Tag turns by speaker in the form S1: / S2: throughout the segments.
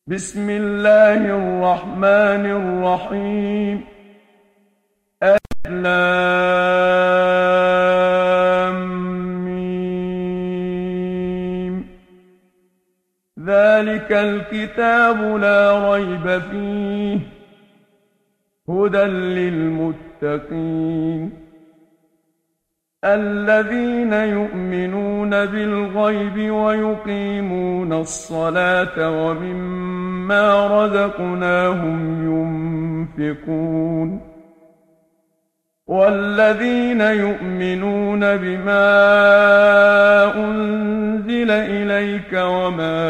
S1: بسم الله الرحمن الرحيم. لام ميم. ذلك الكتاب لا ريب فيه هدى للمتقين الذين يؤمنون بالغيب ويقيمون الصلاة ومما رزقناهم ينفقون والذين يؤمنون بما أنزل إليك وما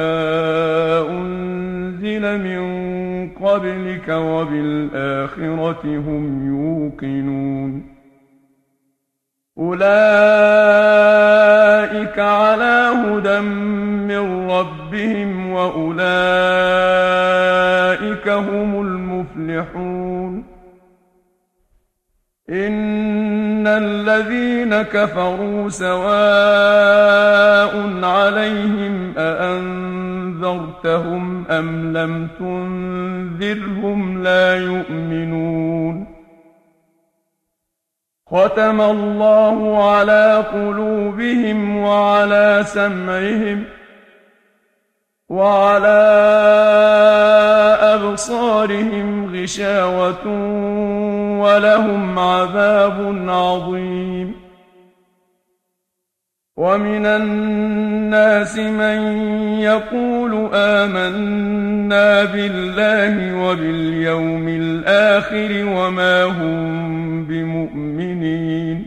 S1: أنزل من قبلك وبالآخرة هم يوقنون أولئك على هدى من ربهم وأولئك هم المفلحون إن الذين كفروا سواء عليهم أأنذرتهم أم لم تنذرهم لا يؤمنون ختم الله على قلوبهم وعلى سمعهم وعلى أبصارهم غشاوة ولهم عذاب عظيم ومن الناس من يقول آمنا بالله وباليوم الآخر وما هم بمؤمنين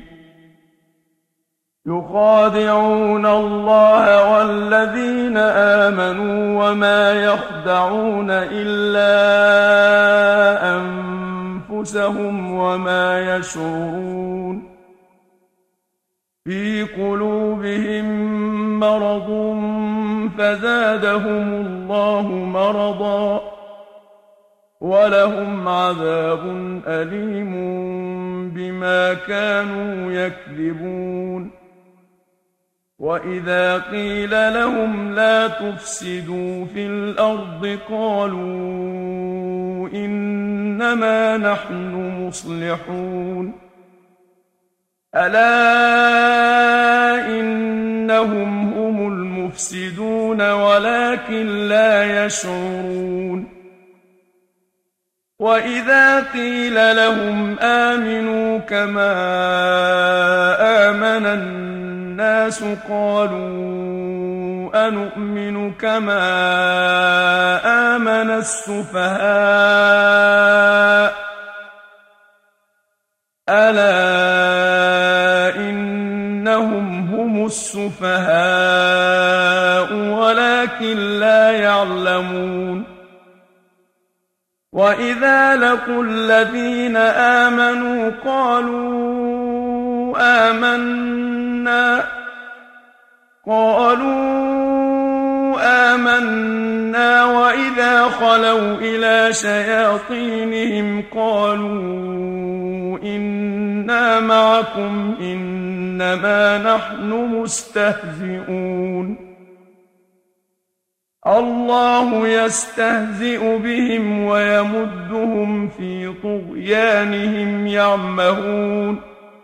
S1: يخادعون الله والذين آمنوا وما يخدعون إلا أنفسهم وما يشعرون في قلوبهم مرض فزادهم الله مرضا ولهم عذاب أليم بما كانوا يكذبون وإذا قيل لهم لا تفسدوا في الأرض قالوا إنما نحن مصلحون ألا إنهم هم المفسدون ولكن لا يشعرون وإذا قيل لهم آمنوا كما آمن الناس قالوا أنؤمن كما آمن السفهاء ألا إنهم هم السفهاء ولكن لا يعلمون وإذا لقوا الذين آمنوا قالوا آمنا وإذا خلوا إلى شياطينهم قالوا إنا معكم إنما نحن مستهزئون الله يستهزئ بهم ويمدهم في طغيانهم يعمهون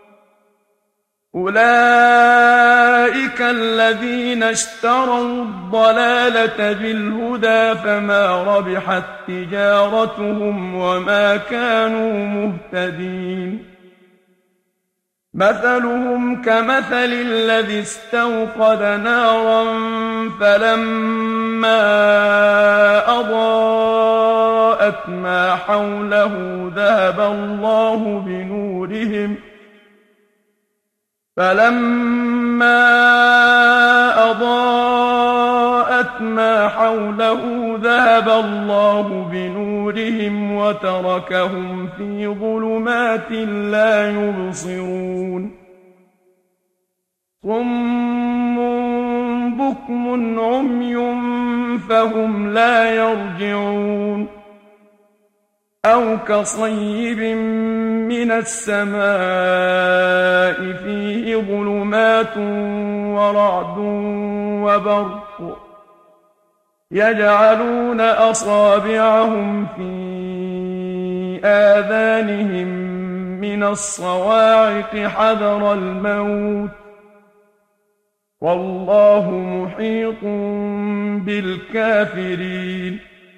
S1: أولئك الذين اشتروا الضلالة بالهدى فما ربحت تجارتهم وما كانوا مهتدين مثلهم كمثل الذي استوقد نارا فلما أضاءت ما حوله ذهب الله بنورهم وتركهم في ظلمات لا يبصرون صم بكم عمي فهم لا يرجعون أو كصيب من السماء فيه ظلمات ورعد وبرق يجعلون أصابعهم في آذانهم من الصواعق حذر الموت والله محيط بالكافرين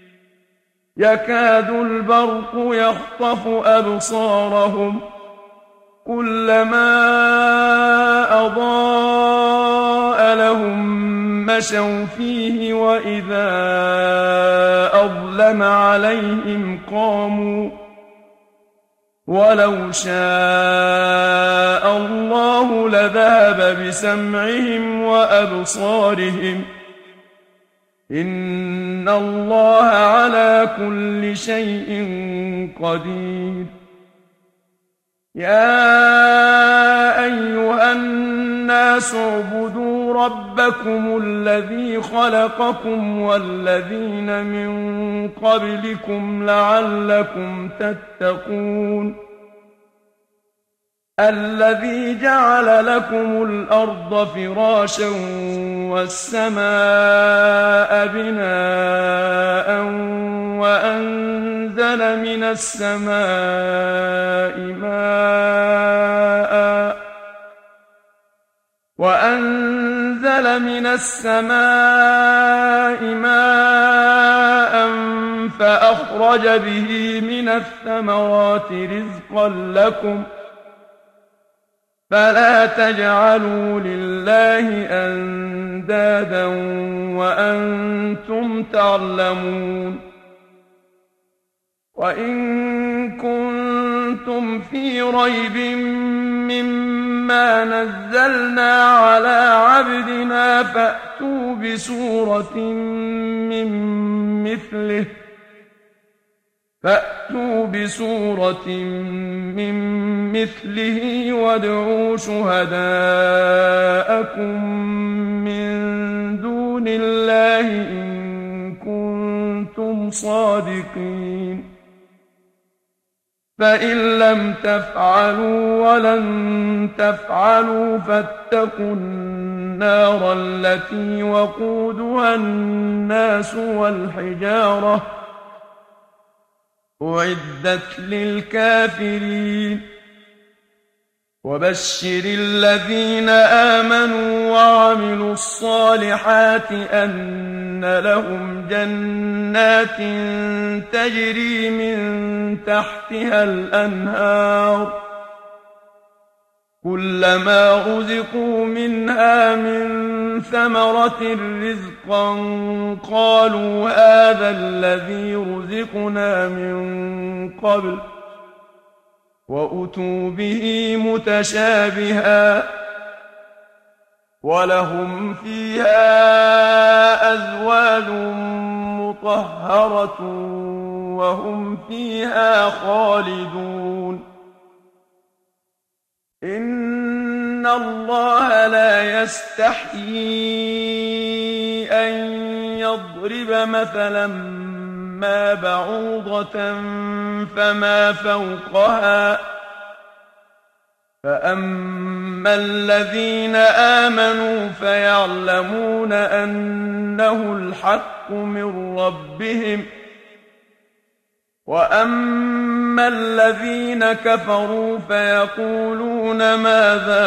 S1: يكاد البرق يخطف أبصارهم كلما أضاء لهم مشوا فيه وإذا أظلم عليهم قاموا ولو شاء الله لذهب بسمعهم وأبصارهم إن الله على كل شيء قدير يا أيها الناس اعبدوا ربكم الذي خلقكم والذين من قبلكم لعلكم تتقون الذي جعل لكم الأرض فراشا والسماء بناء وأنزل من السماء ماء فأخرج به من الثمرات رزقا لكم فلا تجعلوا لله أندادا وأنتم تعلمون وإن كنتم في ريب مما نزلنا على عبدنا فأتوا بسورة من مثله وادعوا شهداءكم من دون الله إن كنتم صادقين فإن لم تفعلوا ولن تفعلوا فاتقوا النار التي وقودها الناس والحجارة أعدت للكافرين وبشر الذين آمنوا وعملوا الصالحات أن لهم جنات تجري من تحتها الأنهار كلما رزقوا منها من ثمرة رزقا قالوا هذا الذي رزقنا من قبل وأتوا به متشابها ولهم فيها أزواج مطهرة وهم فيها خالدون إن الله لا يستحيي أن يضرب مثلا ما بعوضة فما فوقها فأما الذين آمنوا فيعلمون أنه الحق من ربهم وأما الذين كفروا فيقولون ماذا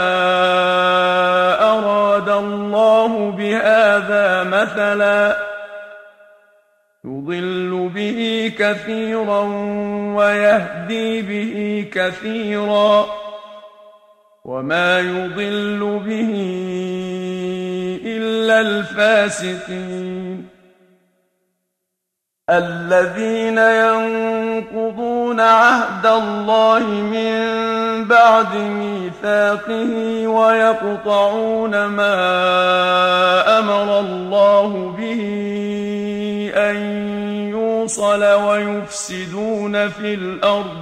S1: أراد الله بهذا مثلا يضل به كثيرا ويهدي به كثيرا وما يضل به إلا الفاسقين الذين ينقضون عهد الله من بعد ميثاقه ويقطعون ما أمر الله به أن يوصل ويفسدون في الأرض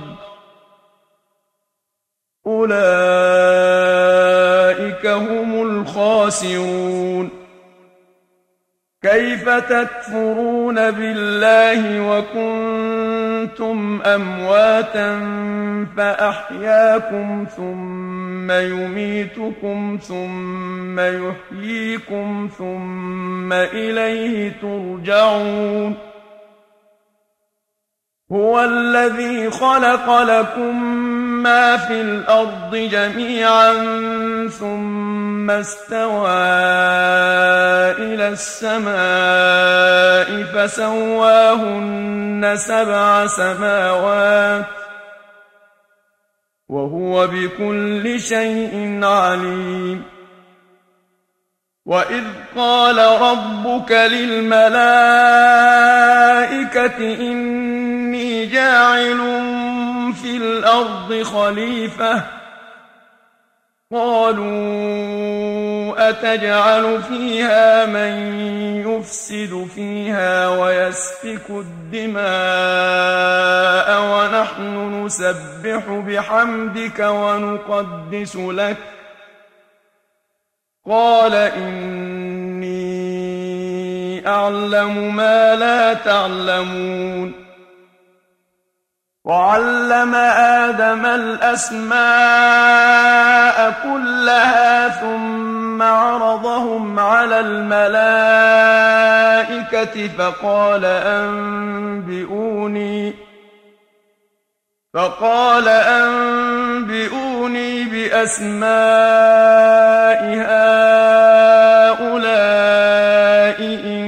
S1: أولئك هم الخاسرون كيف تكفرون بالله وكنتم أمواتا فأحياكم ثم يميتكم ثم يحييكم ثم إليه ترجعون هو الذي خلق لكم ما في الأرض جميعا ثم استوى إلى السماء فسواهن 7 سماوات وهو بكل شيء عليم وإذ قال ربك للملائكة إني جاعل في الأرض خليفة قالوا أتجعل فيها من يفسد فيها ويسفك الدماء ونحن نسبح بحمدك ونقدس لك قال إني أعلم ما لا تعلمون وعلم آدم الأسماء كلها ثم عرضهم على الملائكة فقال أنبئوني بأسماء هؤلاء إن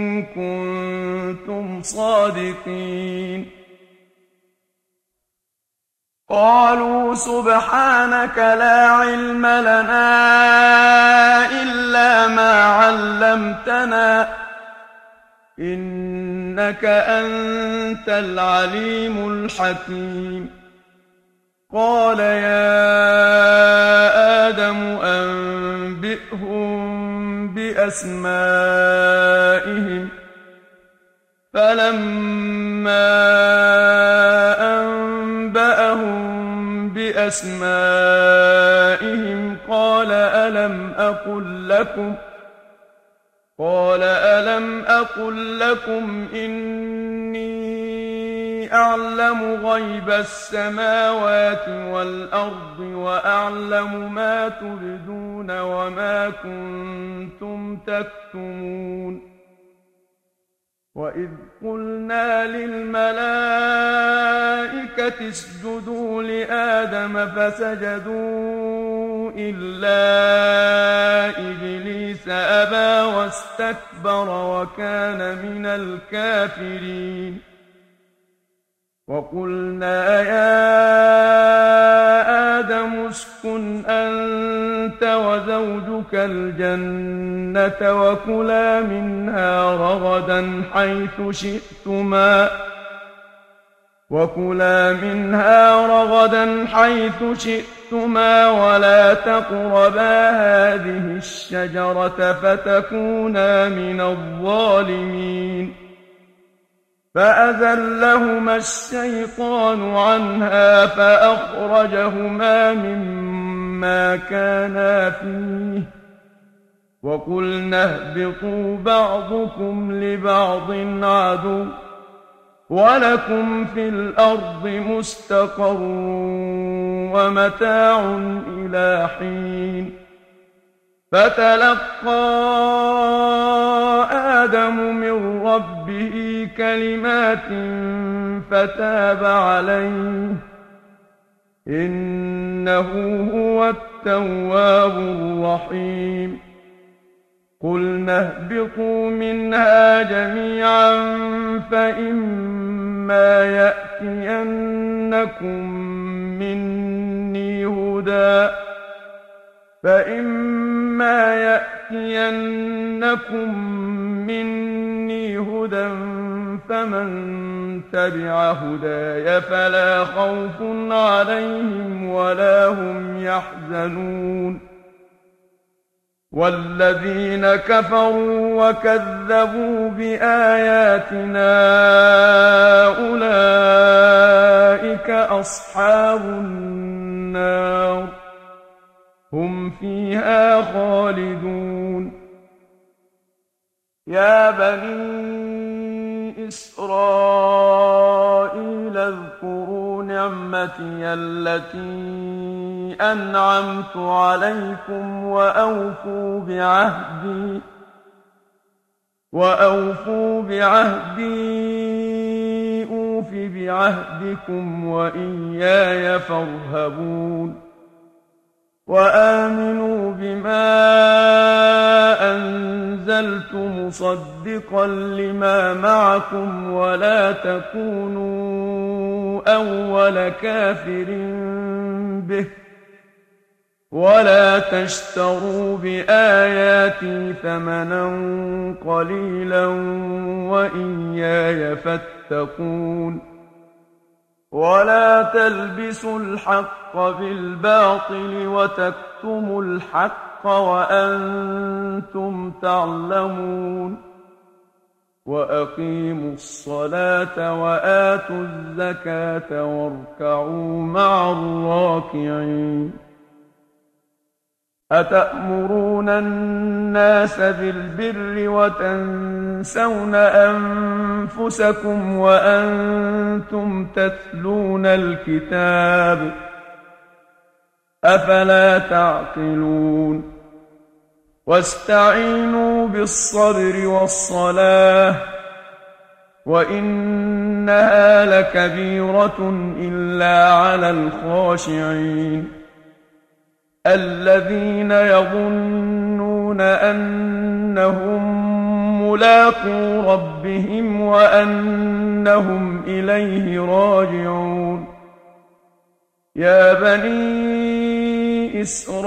S1: كنتم صادقين قالوا سبحانك لا علم لنا إلا ما علمتنا إنك أنت العليم الحكيم قال يا آدم أنبئهم بأسمائهم فلما أنبأهم بأسمائهم قال ألم أقل لكم إني أعلم غيب السماوات والأرض وأعلم ما تبدون وما كنتم تكتمون وإذ قلنا للملائكة اسجدوا لآدم فسجدوا إلا إبليس أبى واستكبر وكان من الكافرين وقلنا يا آدم اسكن أنت وزوجك الجنة وكلا منها رغدا حيث شئتما ولا تقربا هذه الشجرة فتكونا من الظالمين فأزلهما الشيطان عنها فأخرجهما مما كانا فيه وقلنا اهبطوا بعضكم لبعض عدو ولكم في الأرض مستقر ومتاع إلى حين فتلقى آدم من ربه كلمات فتاب عليه إنه هو التواب الرحيم قلنا اهبطوا منها جميعا فإما يأتينكم مني هدى فمن تبع هداي فلا خوف عليهم ولا هم يحزنون والذين كفروا وكذبوا بآياتنا أولئك أصحاب النار هم فيها خالدون يا بني إسرائيل اذكروا نعمتي التي أنعمت عليكم وأوفوا بعهدي أوف بعهدكم وإياي فارهبون وآمنوا بما أنزلت مصدقا لما معكم ولا تكونوا أول كافر به ولا تشتروا بآياتي ثمنا قليلا وإياي فاتقون ولا تلبسوا الحق بالباطل وتكتموا الحق وأنتم تعلمون وأقيموا الصلاة وآتوا الزكاة واركعوا مع الراكعين أتأمرون الناس بالبر وتنسون أنفسكم وأنتم تتلون الكتاب أفلا تعقلون واستعينوا بالصبر والصلاة وإنها لكبيرة إلا على الخاشعين الذين يظنون أنهم ملاقو ربهم وأنهم إليه راجعون يا بني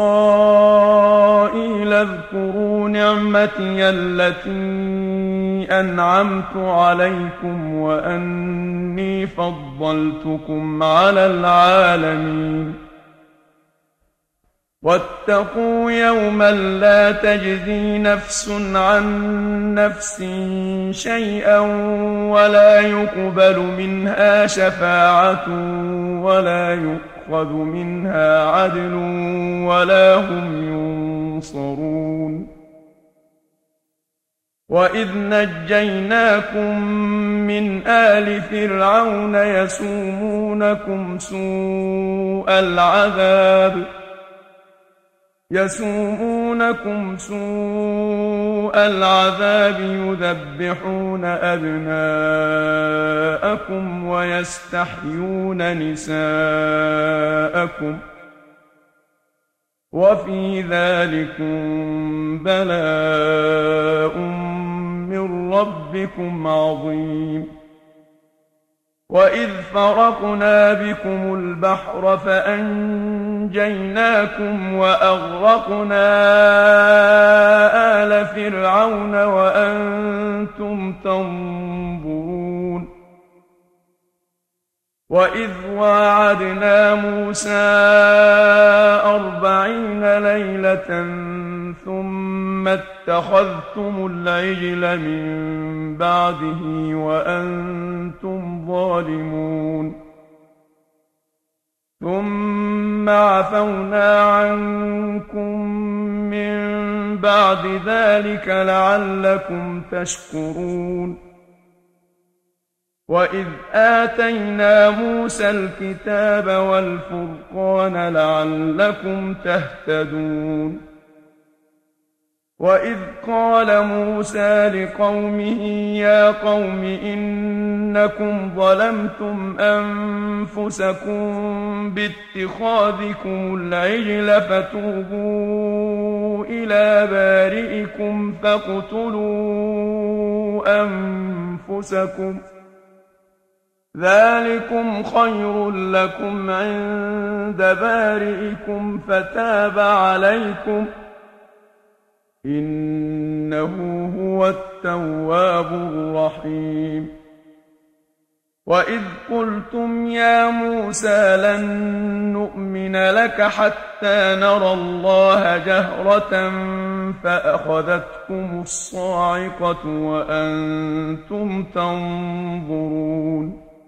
S1: إسرائيل اذكروا نعمتي التي أنعمت عليكم وأني فضلتكم على العالمين واتقوا يوما لا تجزي نفس عن نفس شيئا ولا يقبل منها شفاعة ولا يؤخذ منها عدل ولا هم ينصرون وإذ نجيناكم من آل فرعون يسومونكم سوء العذاب يذبحون أبناءكم ويستحيون نساءكم وفي ذلكم بلاء من ربكم عظيم وإذ فرقنا بكم البحر فأنجيناكم وأغرقنا آل فرعون وأنتم تنظرون وإذ واعدنا موسى 40 ليلة ثم اتخذتم العجل من بعده وأنتم ظالمون ثم عفونا عنكم من بعد ذلك لعلكم تشكرون وإذ آتينا موسى الكتاب والفرقان لعلكم تهتدون وإذ قال موسى لقومه يا قوم إنكم ظلمتم أنفسكم باتخاذكم العجل فتوبوا إلى بارئكم فاقتلوا أنفسكم ذلكم خير لكم عند بارئكم فتاب عليكم إنه هو التواب الرحيم وإذ قلتم يا موسى لن نؤمن لك حتى نرى الله جهرة فأخذتكم الصاعقة وأنتم تنظرون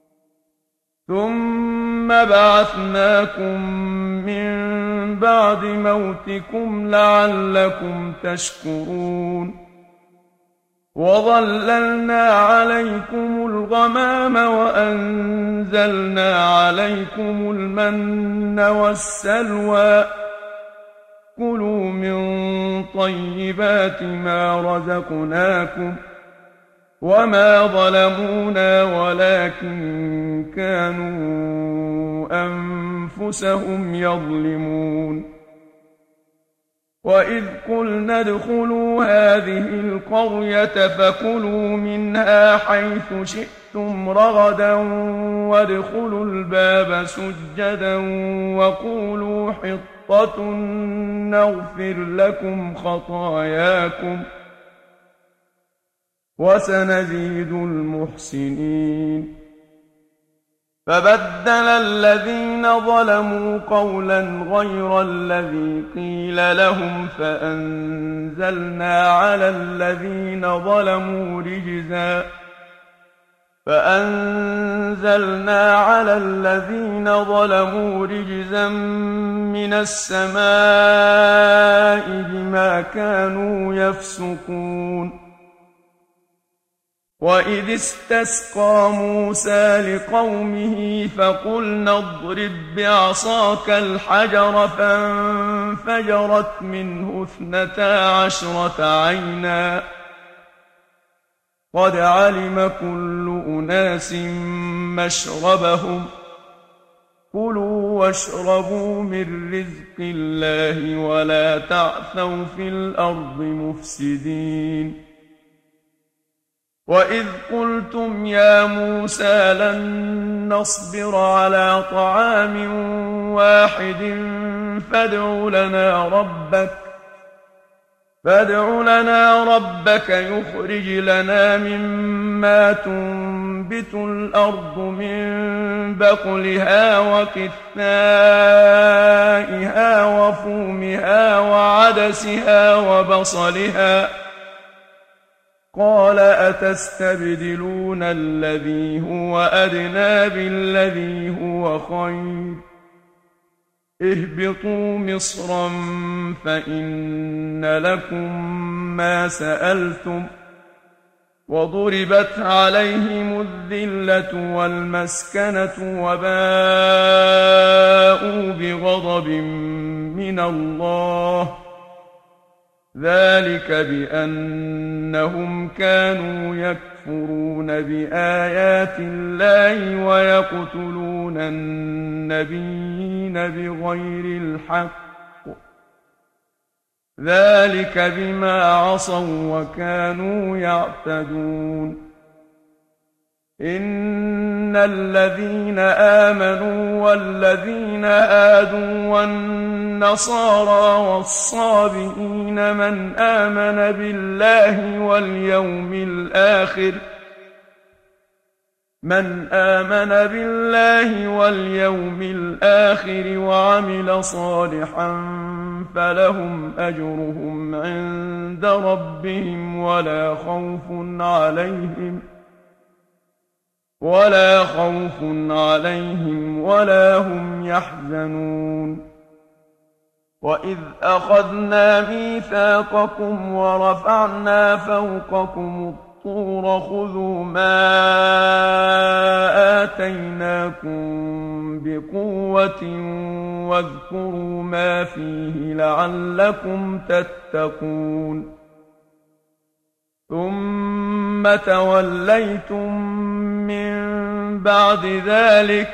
S1: ثم بعثناكم من بعد موتكم لعلكم تشكرون وظللنا عليكم الغمام وأنزلنا عليكم المن والسلوى كلوا من طيبات ما رزقناكم وما ظلمونا ولكن كانوا أنفسهم يظلمون وإذ قلنا ادخلوا هذه القرية فكلوا منها حيث شئتم رغدا وادخلوا الباب سجدا وقولوا حطة نغفر لكم خطاياكم وسنزيد المحسنين فبدل الذين ظلموا قولا غير الذي قيل لهم فأنزلنا على الذين ظلموا رجزا من السماء بما كانوا يفسقون وإذ استسقى موسى لقومه فقلنا اضرب بعصاك الحجر فانفجرت منه 12 عينا قد علم كل أناس مشربهم كلوا واشربوا من رزق الله ولا تعثوا في الأرض مفسدين وإذ قلتم يا موسى لن نصبر على طعام واحد فادع لنا ربك يخرج لنا مما تنبت الأرض من بقلها وقثائها وفومها وعدسها وبصلها قال أتستبدلون الذي هو أدنى بالذي هو خير اهبطوا مصرا فإن لكم ما سألتم وضربت عليهم الذلة والمسكنة وباءوا بغضب من الله ذلك بأنهم كانوا يكفرون بآيات الله ويقتلون النبيين بغير الحق ذلك بما عصوا وكانوا يعتدون إن الذين آمنوا والذين هادوا والنصارى والصابئين من آمن بالله واليوم الآخر وعمل صالحا فلهم أجرهم عند ربهم ولا خوف عليهم ولا هم يحزنون وإذ أخذنا ميثاقكم ورفعنا فوقكم الطور خذوا ما آتيناكم بقوة واذكروا ما فيه لعلكم تتقون ثم توليتم من بعد ذلك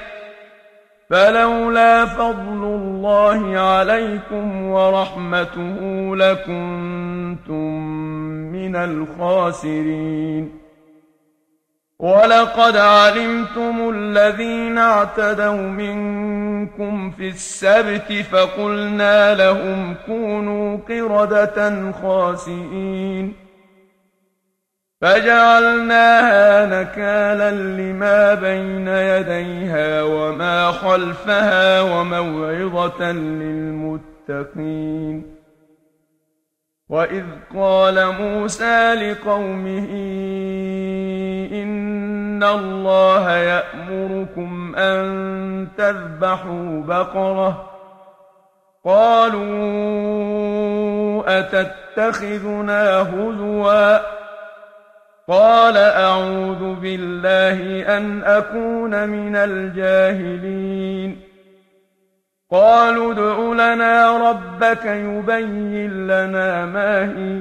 S1: فلولا فضل الله عليكم ورحمته لكنتم من الخاسرين ولقد علمتم الذين اعتدوا منكم في السبت فقلنا لهم كونوا قردة خاسئين فجعلناها نكالا لما بين يديها وما خلفها وموعظة للمتقين وإذ قال موسى لقومه إن الله يأمركم أن تذبحوا بقرة قالوا أتتخذنا هزوا قال أعوذ بالله أن أكون من الجاهلين قالوا ادع لنا ربك يبين لنا ما هي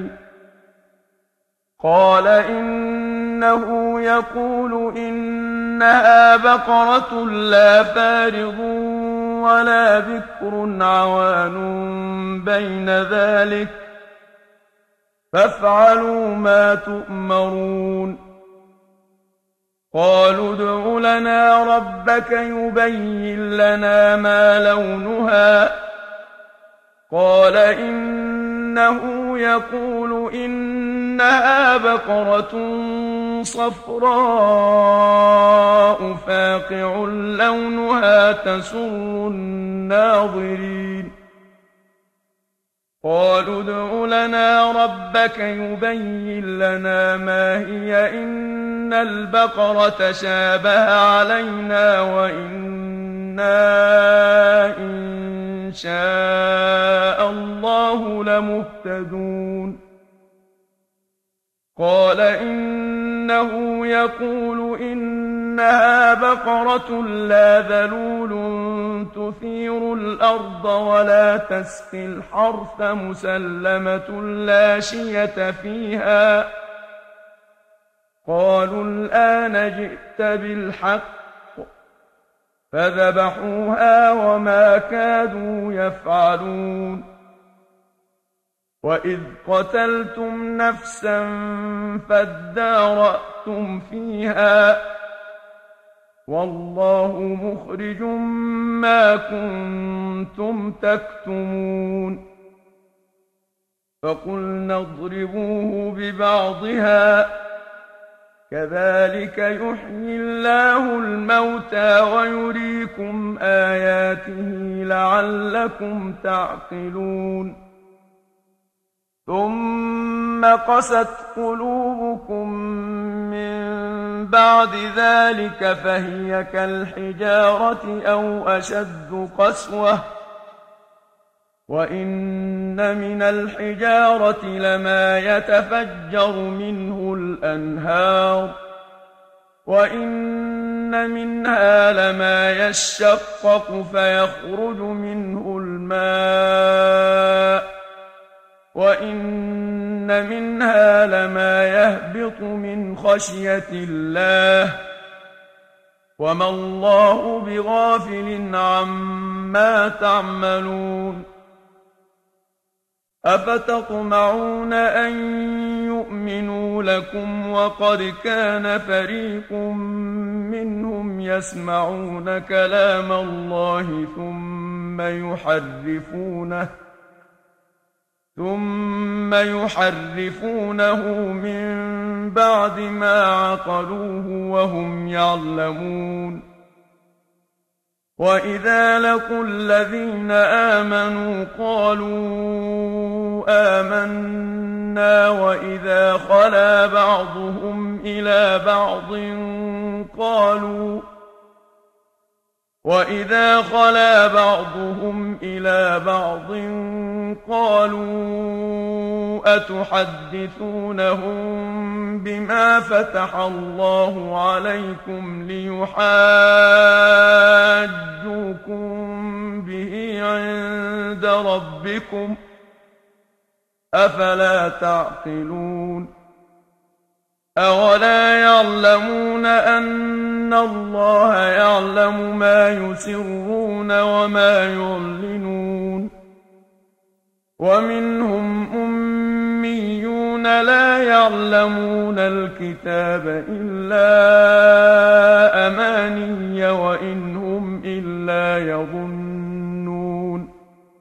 S1: قال إنه يقول إنها بقرة لا فارض ولا بكر عوان بين ذلك فافعلوا ما تؤمرون قالوا ادع لنا ربك يبين لنا ما لونها قال إنه يقول إنها بقرة صفراء فاقع لونها تسر الناظرين قالوا ادع لنا ربك يبين لنا ما هي إن البقرة شابه علينا وإنا إن شاء الله لمهتدون قال إنه يقول إنها بقرة لا ذلول تثير الأرض ولا تسقي الحرث مسلمة لا شية فيها قالوا الآن جئت بالحق فذبحوها وما كادوا يفعلون وإذ قتلتم نفسا فادارأتم فيها والله مخرج ما كنتم تكتمون فقلنا اضربوه ببعضها كذلك يحيي الله الموتى ويريكم آياته لعلكم تعقلون ثم قست قلوبكم من بعد ذلك فهي كالحجارة أو أشد قسوة وإن من الحجارة لما يتفجر منه الأنهار وإن منها لما يشقق فيخرج منه الماء وإن منها لما يهبط من خشية الله وما الله بغافل عما تعملون أفتطمعون أن يؤمنوا لكم وقد كان فريق منهم يسمعون كلام الله ثم يحرفونه من بعد ما عقلوه وهم يعلمون وإذا لقوا الذين آمنوا قالوا آمنا وإذا خلا بعضهم إلى بعض قالوا أتحدثونهم بما فتح الله عليكم ليحاجوكم به عند ربكم أفلا تعقلون أولا يعلمون أن الله يعلم ما يسرون وما يعلنون ومنهم أميون لا يعلمون الكتاب إلا أماني وإن هم إلا يظنون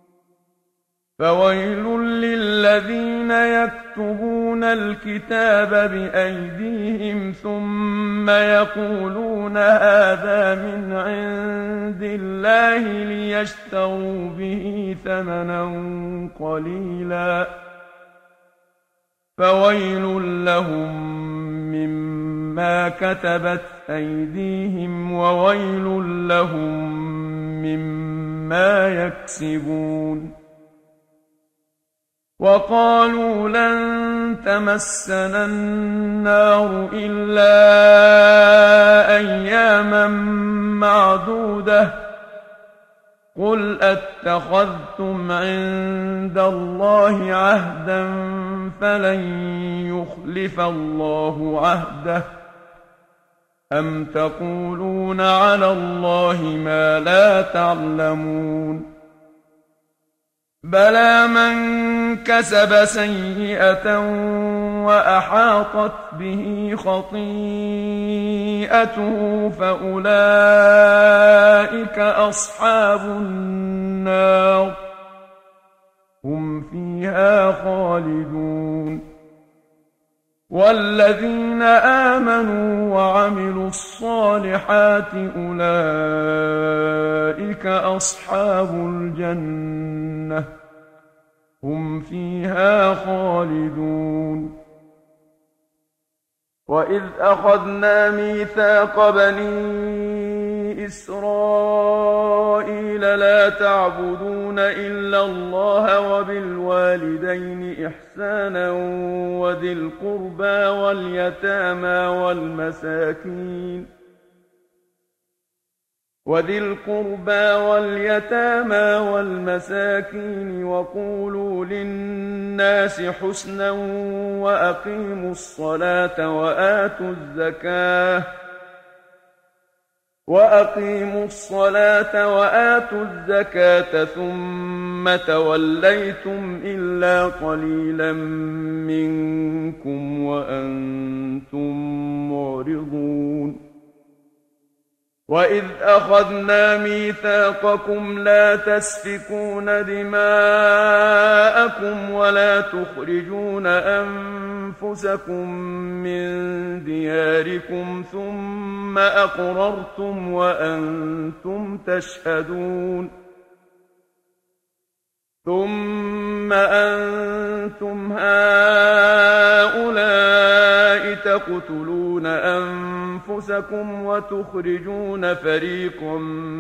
S1: فويل للذين يكتبون الكتاب بأيديهم ثم يقولون هذا من عند الله ليشتروا به ثمنا قليلا فويل لهم مما كتبت أيديهم وويل لهم مما يكسبون وقالوا لن تمسنا النار إلا أياما معدودة قل أتخذتم عند الله عهدا فلن يخلف الله عهده أم تقولون على الله ما لا تعلمون بلى من كسب سيئة وأحاطت به خطيئته فأولئك أصحاب النار هم فيها خالدون والذين آمنوا وعملوا الصالحات أولئك أصحاب الجنة هم فيها خالدون وإذ أخذنا ميثاق بني إسرائيل لا تعبدون إلا الله وبالوالدين إحسانا وذي القربى واليتامى والمساكين وقولوا للناس حسنا وأقيموا الصلاة وآتوا الزكاة ثم توليتم إلا قليلا منكم وأنتم معرضون وإذ أخذنا ميثاقكم لا تسفكون دماءكم ولا تخرجون أنفسكم من دياركم ثم أقررتم وأنتم تشهدون ثم أنتم هؤلاء تقتلون أنفسكم وتخرجون فريقا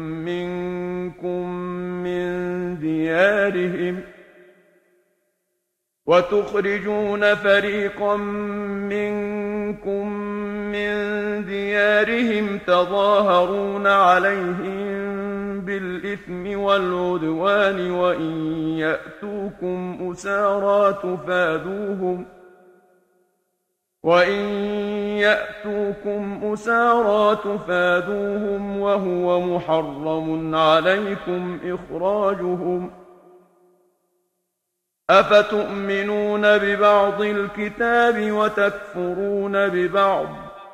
S1: منكم من ديارهم تظاهرون عليهم بالإثم والعدوان وإن يأتوكم أسارى تفادوهم وهو محرم عليكم إخراجهم أفتؤمنون ببعض الكتاب وتكفرون ببعض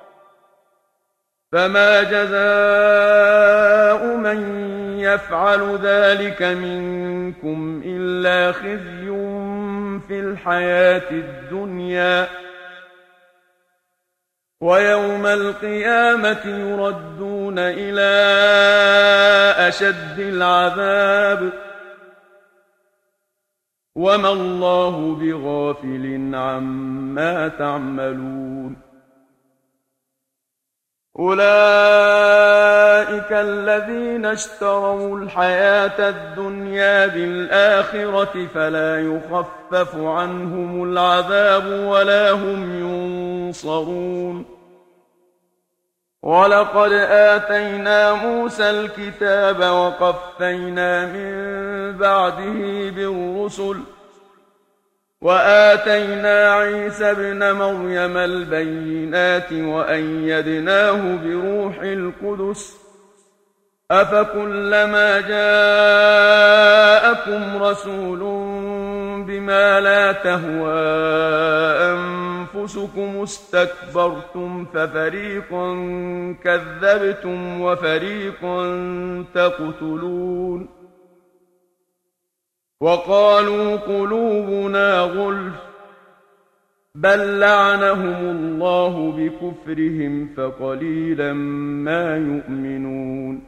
S1: فما جزاء من يفعل ذلك منكم إلا خزي في الحياة الدنيا ويوم القيامة يردون إلى أشد العذاب وما الله بغافل عما تعملون أولئك الذين اشتروا الحياة الدنيا بالآخرة فلا يخفف عنهم العذاب ولا هم ينصرون ولقد آتينا موسى الكتاب وقفينا من بعده بالرسل وآتينا عيسى ابن مريم البينات وأيدناه بروح القدس أفكلما جاءكم رسول بما لا تهوى أنفسكم استكبرتم ففريقا كذبتم وفريقا تقتلون وقالوا قلوبنا غلف بل لعنهم الله بكفرهم فقليلا ما يؤمنون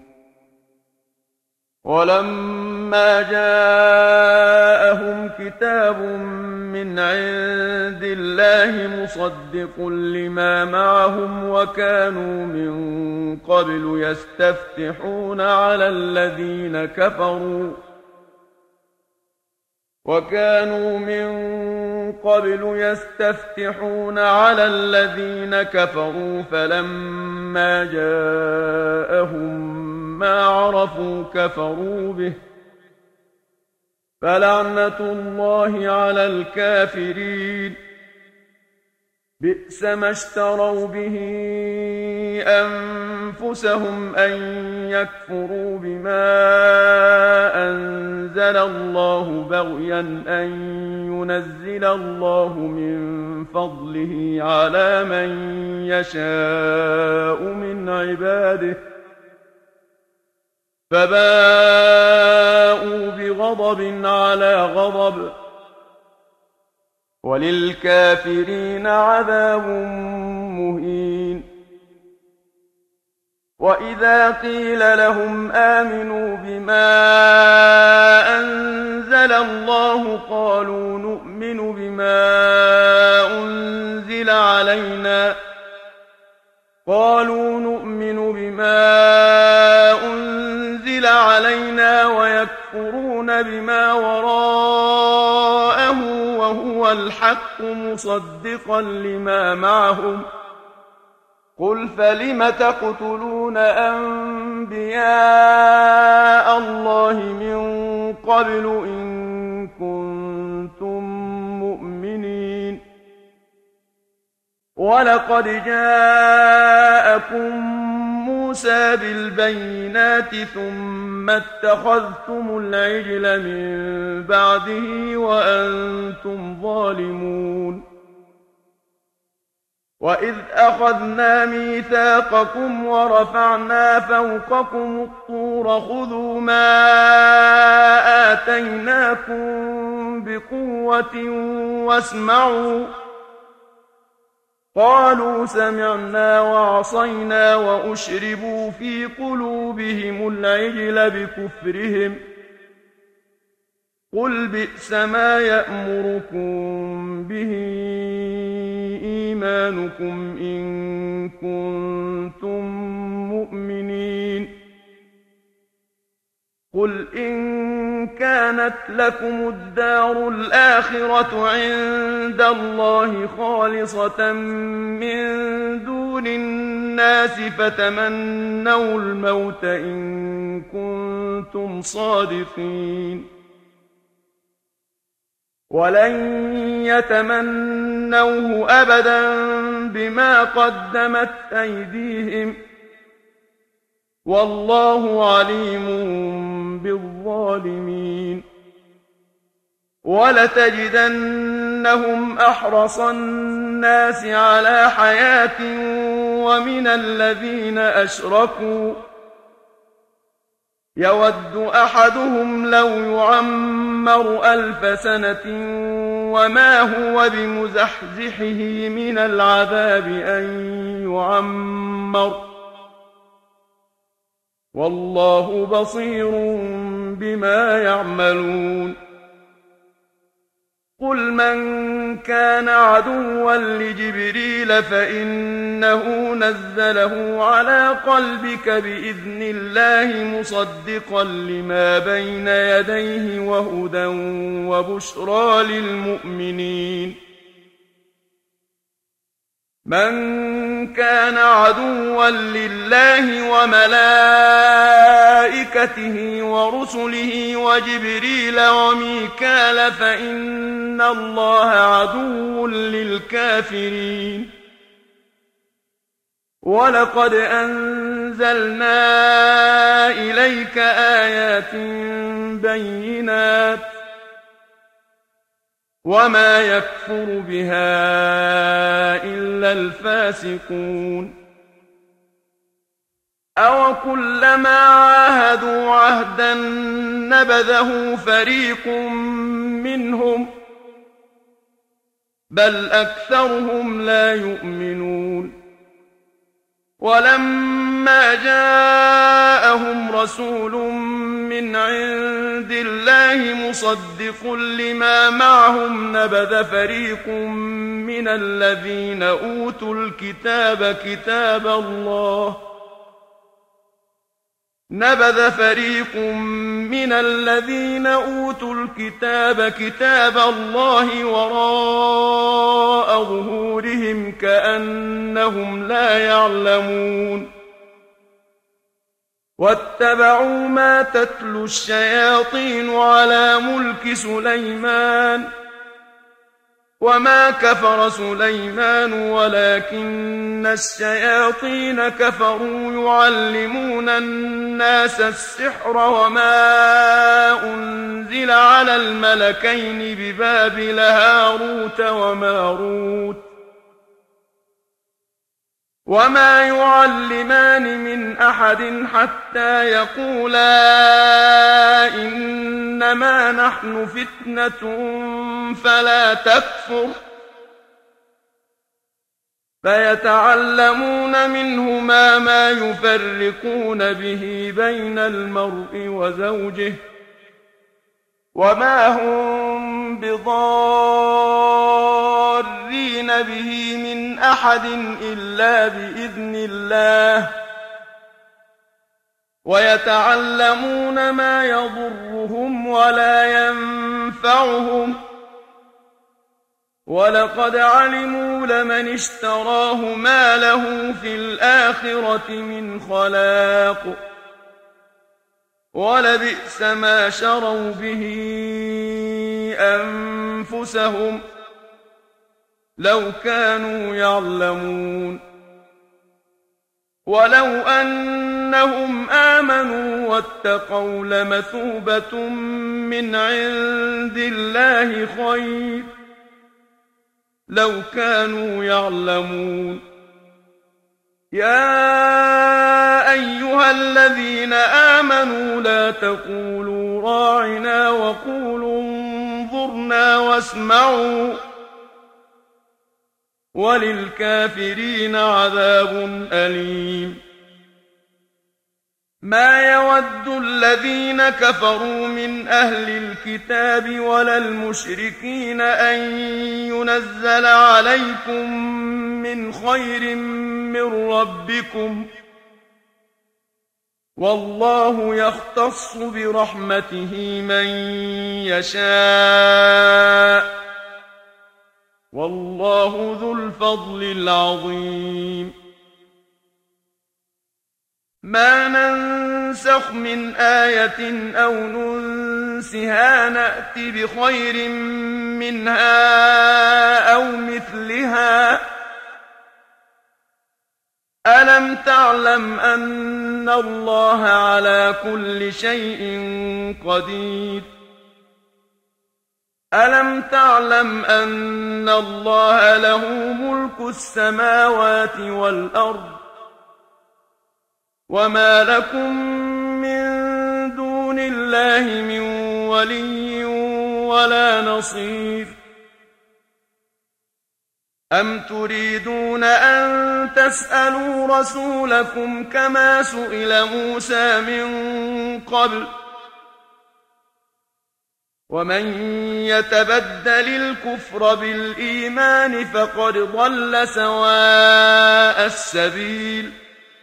S1: ولما جاءهم كتاب من عند الله مصدق لما معهم وكانوا من قبل يستفتحون على الذين كفروا وكانوا من قبل يستفتحون على الذين كفروا فلما جاءهم ما عرفوا كفروا به فلعنة الله على الكافرين بئس ما اشتروا به أنفسهم أن يكفروا بما أنزل الله بغيا أن ينزل الله من فضله على من يشاء من عباده فباءوا بغضب على غضب وللكافرين عذاب مهين وإذا قيل لهم آمنوا بما أنزل الله قالوا نؤمن بما أنزل علينا ويكفرون بما وراءه وهو الحق مصدقا لما معهم قل فلم تقتلون أنبياء الله من قبل إن كنتم مؤمنين ولقد جاءكم موسى بالبينات ثم اتخذتم العجل من بعده وأنتم ظالمون وإذ أخذنا ميثاقكم ورفعنا فوقكم الطور خذوا ما آتيناكم بقوة واسمعوا قالوا سمعنا وعصينا وأشربوا في قلوبهم العجل بكفرهم قل بئس ما يأمركم به إيمانكم إن كنتم مؤمنين قل إن كانت لكم الدار الآخرة عند الله خالصة من دون الناس فتمنوا الموت إن كنتم صادقين ولن يتمنوه أبدا بما قدمت أيديهم والله عليم بالظالمين ولتجدنهم أحرص الناس على حياة ومن الذين أشركوا يود أحدهم لو يعمر 1000 سنة وما هو بمزحزحه من العذاب أن يعمر والله بصير بما يعملون قل من كان عدوا لجبريل فإنه نزله على قلبك بإذن الله مصدقا لما بين يديه وهدى وبشرى للمؤمنين من كان عدوا لله وملائكته ورسله وجبريل وميكال فإن الله عدو للكافرين ولقد أنزلنا إليك آيات بينات وما يكفر بها إلا الفاسقون أوكلما عاهدوا عهدا نبذه فريق منهم بل أكثرهم لا يؤمنون ولما جاءهم رسول من عند الله مصدق لما معهم نبذ فريق من الذين أوتوا الكتاب نبذ فريق من الذين أوتوا الكتاب كتاب الله وراء ظهورهم كأنهم لا يعلمون واتبعوا ما تتلو الشياطين على ملك سليمان وما كفر سليمان ولكن الشياطين كفروا يعلمون الناس السحر وما أنزل على الملكين ببابل هاروت وماروت وما يعلمان من أحد حتى يقولا إنما نحن فتنة فلا تكفر فيتعلمون منهما ما يفرقون به بين المرء وزوجه وما هم بضارين به من أحد إلا بإذن الله ويتعلمون ما يضرهم ولا ينفعهم ولقد علموا لمن اشتراه ما له في الآخرة من خلاق ولبئس ما شروا به أنفسهم لو كانوا يعلمون ولو أنهم آمنوا واتقوا لمثوبة من عند الله خير لو كانوا يعلمون يا أيها الذين آمنوا لا تقولوا راعنا وقولوا انظرنا واسمعوا وللكافرين عذاب أليم ما يود الذين كفروا من أهل الكتاب ولا المشركين أن ينزل عليكم من خير من ربكم والله يختص برحمته من يشاء والله ذو الفضل العظيم ما ننسخ من آية أو ننسها نأت بخير منها أو مثلها ألم تعلم أن الله على كل شيء قدير ألم تعلم أن الله له ملك السماوات والأرض وما لكم من دون الله من ولي ولا نصير أم تريدون أن تسألوا رسولكم كما سئل موسى من قبل ومن يتبدل الكفر بالإيمان فقد ضل سواء السبيل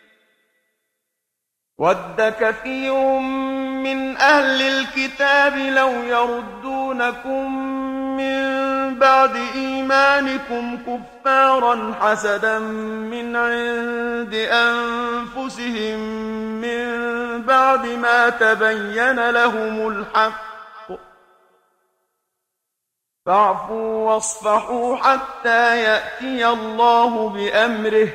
S1: ود كثير من أهل الكتاب لو يردونكم من بعد إيمانكم كفارا حسدا من عند أنفسهم من بعد ما تبين لهم الحق فاعفوا واصفحوا حتى يأتي الله بأمره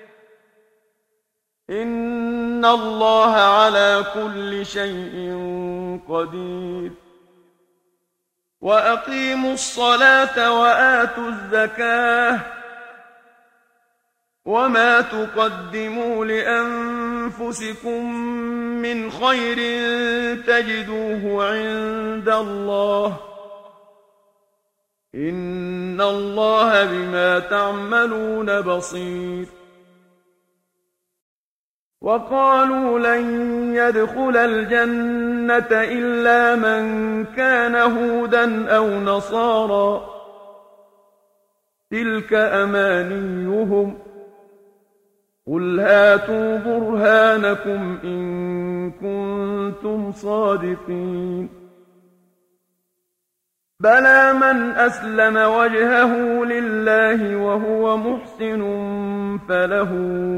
S1: إن الله على كل شيء قدير وأقيموا الصلاة وآتوا الزكاة وما تقدموا لأنفسكم من خير تجدوه عند الله إن الله بما تعملون بصير وقالوا لن يدخل الجنة إلا من كان هودا أو نصارى تلك أمانيهم قل هاتوا برهانكم إن كنتم صادقين بلى من أسلم وجهه لله وهو محسن فله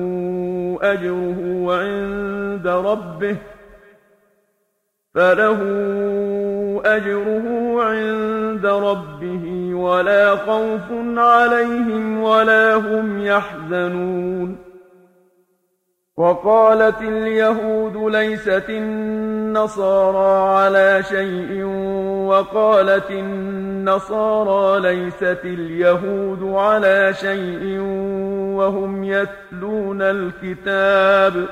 S1: أجره عند ربه ولا خوف عليهم ولا هم يحزنون وقالت اليهود ليست النصارى على شيء وقالت النصارى ليست اليهود على شيء وهم يتلون الكتاب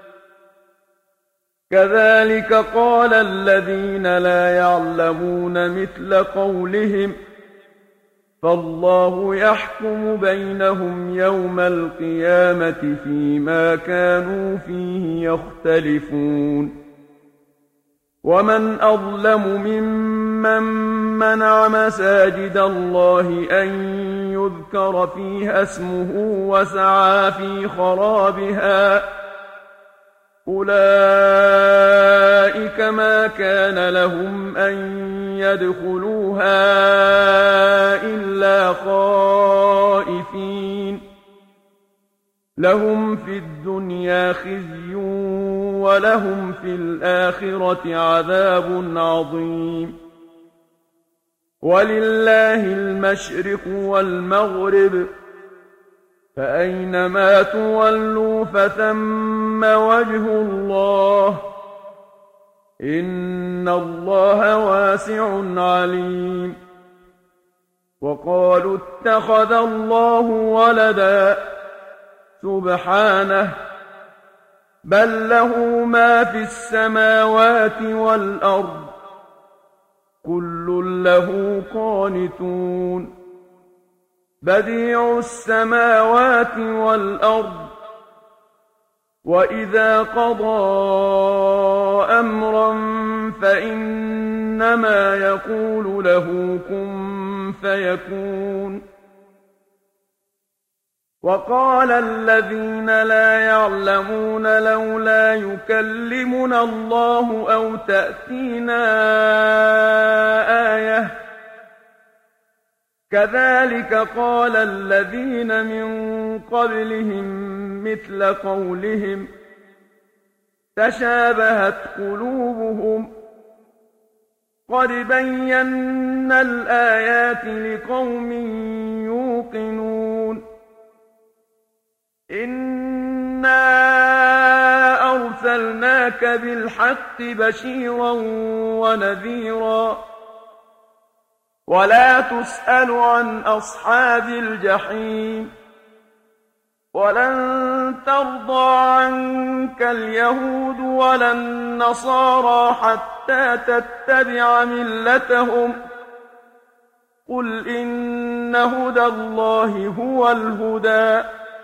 S1: كذلك قال الذين لا يعلمون مثل قولهم فالله يحكم بينهم يوم القيامة فيما كانوا فيه يختلفون ومن أظلم ممن منع مساجد الله أن يذكر فيها اسمه وسعى في خرابها أولئك ما كان لهم أن يدخلوها إلا خائفين لهم في الدنيا خزي ولهم في الآخرة عذاب عظيم ولله المشرق والمغرب فأينما تولوا فثم وجه الله إن الله واسع عليم وقالوا اتخذ الله ولدا سبحانه بل له ما في السماوات والأرض كل له قانتون بديع السماوات والأرض وإذا قضى أمرا فإنما يقول له كن فيكون وقال الذين لا يعلمون لولا يكلمنا الله أو تأتينا آية كذلك قال الذين من قبلهم مثل قولهم تشابهت قلوبهم قد بينا الآيات لقوم يوقنون إنا أرسلناك بالحق بشيرا ونذيرا ولا تسأل عن أصحاب الجحيم ولن ترضى عنك اليهود ولا النصارى حتى تتبع ملتهم قل إن هدى الله هو الهدى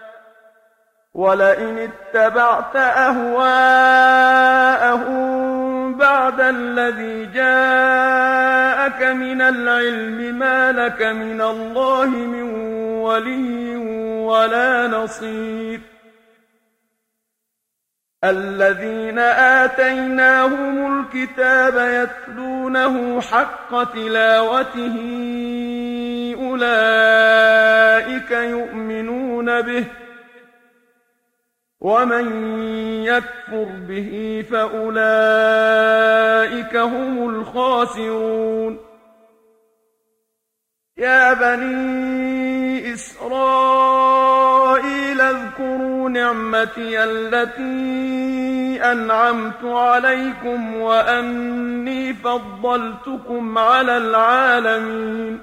S1: ولئن اتبعت أهواءهم بعد الذي جاءك من العلم ما لك من الله من ولي ولا نصير الذين آتيناهم الكتاب يتلونه حق تلاوته أولئك يؤمنون به ومن يكفر به فأولئك هم الخاسرون يا بني إسرائيل اذكروا نعمتي التي أنعمت عليكم وأني فضلتكم على العالمين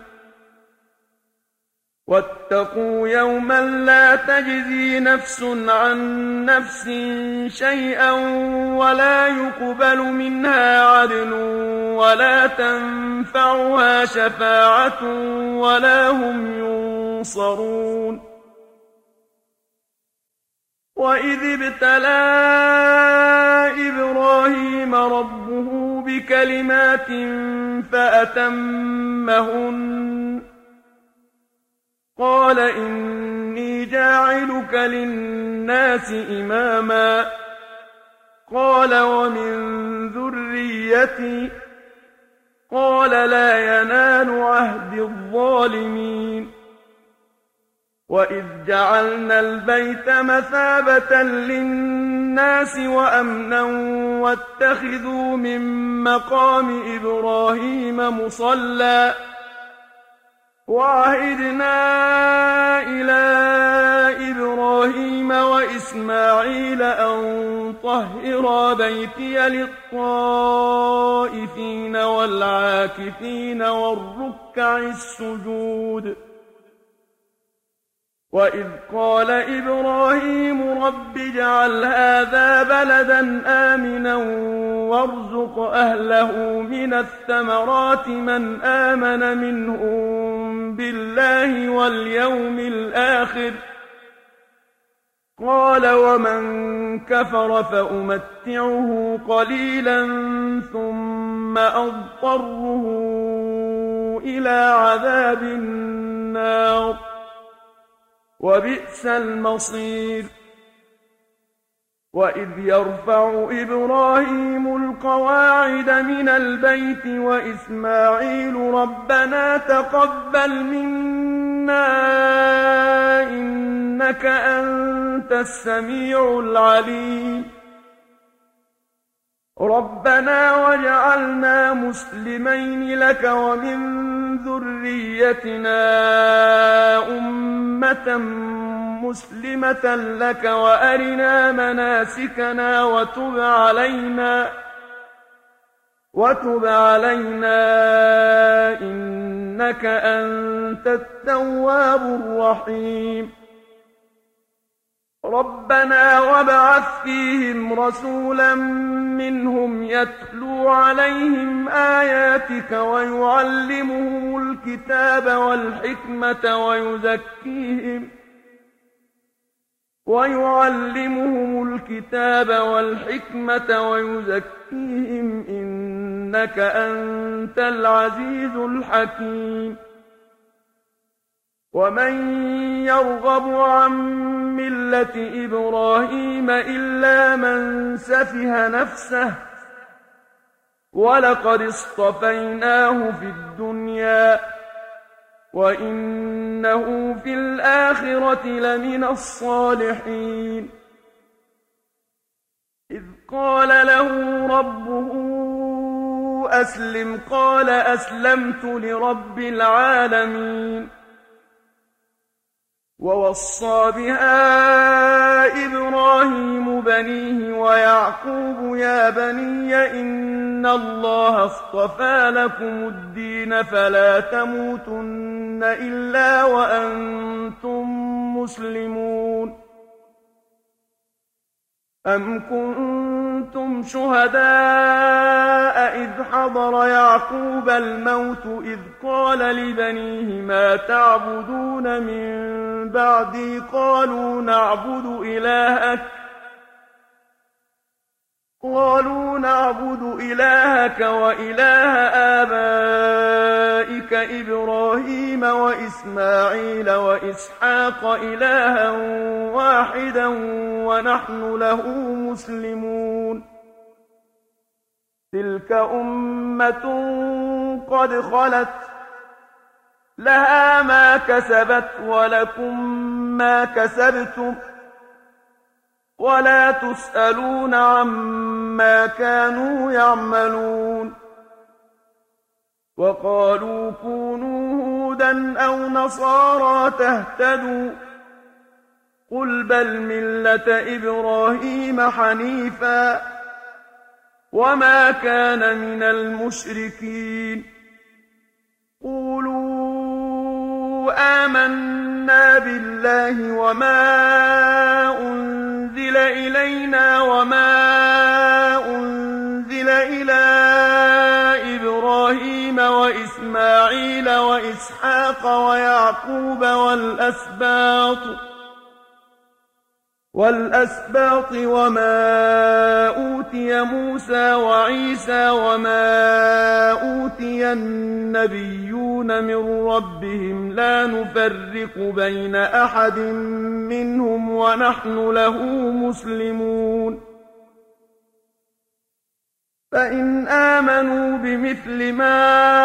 S1: واتقوا يوما لا تجزي نفس عن نفس شيئا ولا يقبل منها عدل ولا تنفعها شفاعة ولا هم ينصرون وإذ ابتلى إبراهيم ربه بكلمات فأتمهن قال إني جاعلك للناس إماما قال ومن ذريتي قال لا ينال عهد الظالمين وإذ جعلنا البيت مثابة للناس وأمنا واتخذوا من مقام إبراهيم مصلى وعهدنا إلى إبراهيم وإسماعيل أن طهرا بيتي للطائفين والعاكفين والركع السجود وإذ قال إبراهيم رب اجعل هذا بلدا آمنا وارزق أهله من الثمرات من آمن منهم بالله واليوم الآخر قال ومن كفر فأمتعه قليلا ثم أضطره إلى عذاب النار وبئس المصير وإذ يرفع إبراهيم القواعد من البيت وإسماعيل ربنا تقبل منا إنك أنت السميع العليم ربنا واجعلنا مسلمين لك ومن ذريتنا أمة مسلمة لك وأرنا مناسكنا وتب علينا إنك أنت التواب الرحيم ربنا وابعث فيهم رسولا منهم يتلو عليهم آياتك ويعلمهم الكتاب والحكمة ويزكيهم إنك أنت العزيز الحكيم ومن يرغب عن ملة إبراهيم إلا من سفه نفسه ولقد اصطفيناه في الدنيا وإنه في الآخرة لمن الصالحين إذ قال له ربه أسلم قال أسلمت لرب العالمين ووصى بها إبراهيم بنيه ويعقوب يا بني إن الله اصطفى لكم الدين فلا تموتن إلا وأنتم مسلمون أم كنتم شهداء إذ حضر يعقوب الموت إذ قال لبنيه ما تعبدون من بعدي قالوا نعبد إلهك وإله آبائك إبراهيم وإسماعيل وإسحاق إلها واحدا ونحن له مسلمون تلك أمة قد خلت لها ما كسبت ولكم ما كسبتم ولا تسألون عما كانوا يعملون وقالوا كونوا هودا أو نصارى تهتدوا قل بل ملة إبراهيم حنيفا وما كان من المشركين قولوا آمنا بالله وما أنزل إلينا وما أنزل إلى إبراهيم وإسماعيل وإسحاق ويعقوب والأسباط وما أوتي موسى وعيسى وما أوتي النبيون من ربهم لا نفرق بين أحد منهم ونحن له مسلمون فإن آمنوا بمثل ما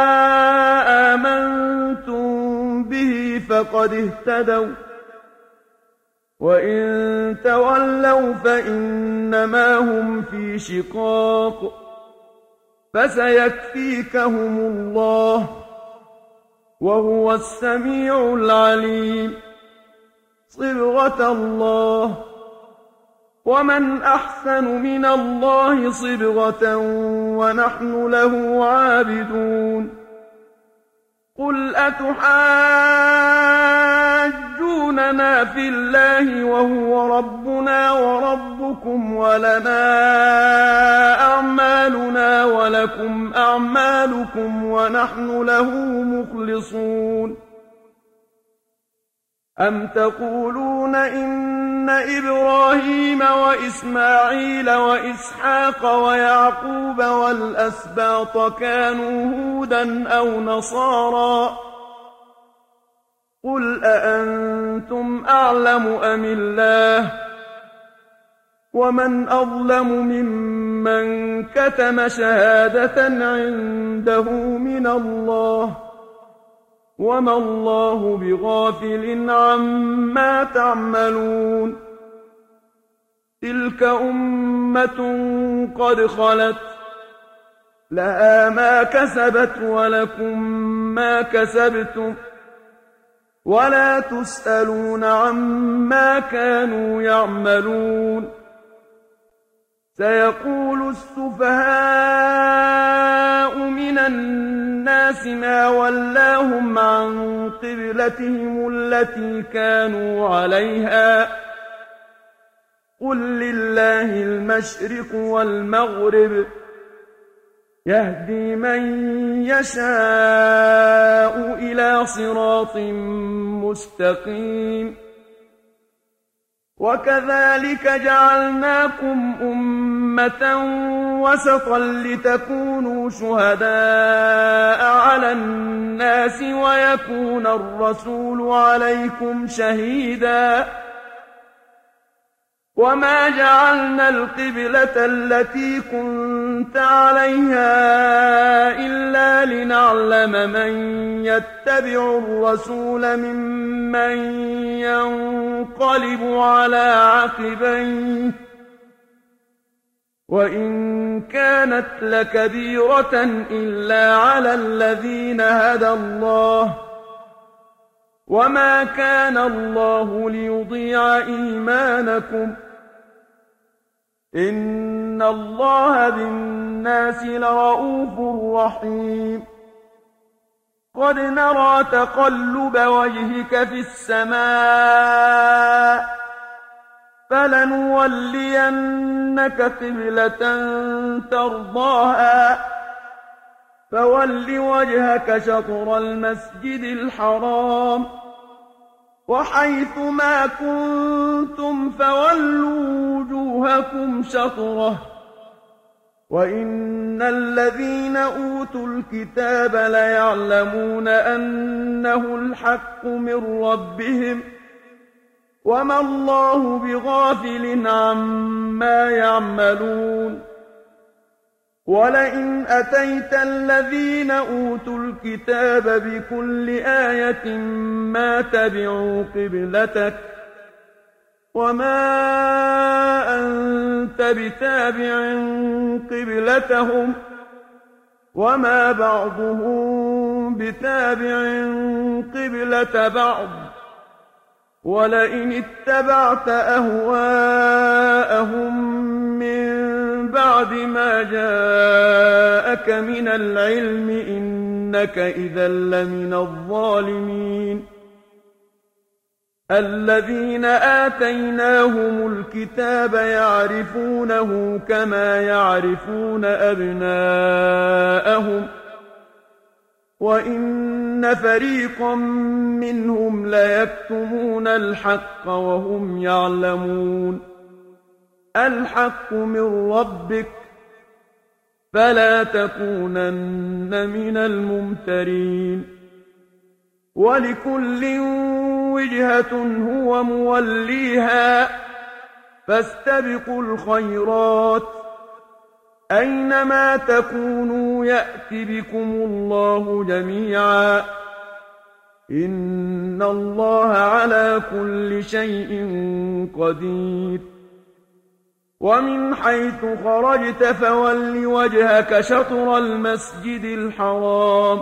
S1: آمنتم به فقد اهتدوا، وإن تولوا فإنما هم في شقاق، فسيكفيكهم الله وهو السميع العليم. صبغة الله، ومن أحسن من الله صبغة ونحن له عابدون. قل أتحاجوننا في الله وهو ربنا وربكم ولنا أعمالنا ولكم أعمالكم ونحن له مخلصون. أم تقولون إن إبراهيم وإسماعيل وإسحاق ويعقوب والأسباط كانوا هودا أو نصارى؟ قل أأنتم أعلم أم الله؟ ومن أظلم ممن كتم شهادة عنده من الله، وما الله بغافل عما تعملون. تلك أمة قد خلت، لها ما كسبت ولكم ما كسبتم، ولا تسألون عما كانوا يعملون. سيقول السفهاء من الناس ما ولاهم عن قبلتهم التي كانوا عليها، قل لله المشرق والمغرب، يهدي من يشاء إلى صراط مستقيم. وكذلك جعلناكم أمة وسطا لتكونوا شهداء على الناس ويكون الرسول عليكم شهيدا. وما جعلنا القبلة التي كنت عليها إلا لنعلم من يتبع الرسول ممن ينقلب على عقبيه، وإن كانت لكبيرة إلا على الذين هدى الله، وما كان الله ليضيع إيمانكم، إن الله بالناس لرءوف رحيم. قد نرى تقلب وجهك في السماء، فلنولينك قبلة ترضاها، فول وجهك شطر المسجد الحرام، وحيث ما كنتم فولوا وجوهكم شطره، وإن الذين أوتوا الكتاب ليعلمون أنه الحق من ربهم، وما الله بغافل عما يعملون. ولئن أتيت الذين أوتوا الكتاب بكل آية ما تبعوا قبلتك، وما أنت بتابع قبلتهم، وما بعضهم بتابع قبلة بعض. ولئن اتبعت أهواءهم من بعد ما جاءك من العلم إنك إذا لمن الظالمين. الذين آتيناهم الكتاب يعرفونه كما يعرفون أبناءهم، وإن فريقا منهم ليكتمون الحق وهم يعلمون. الحق من ربك، فلا تكونن من الممترين. ولكل وجهة هو موليها، فاستبقوا الخيرات، أينما تكونوا يأت بكم الله جميعا إن الله على كل شيء قدير ومن حيث خرجت فول وجهك شطر المسجد الحرام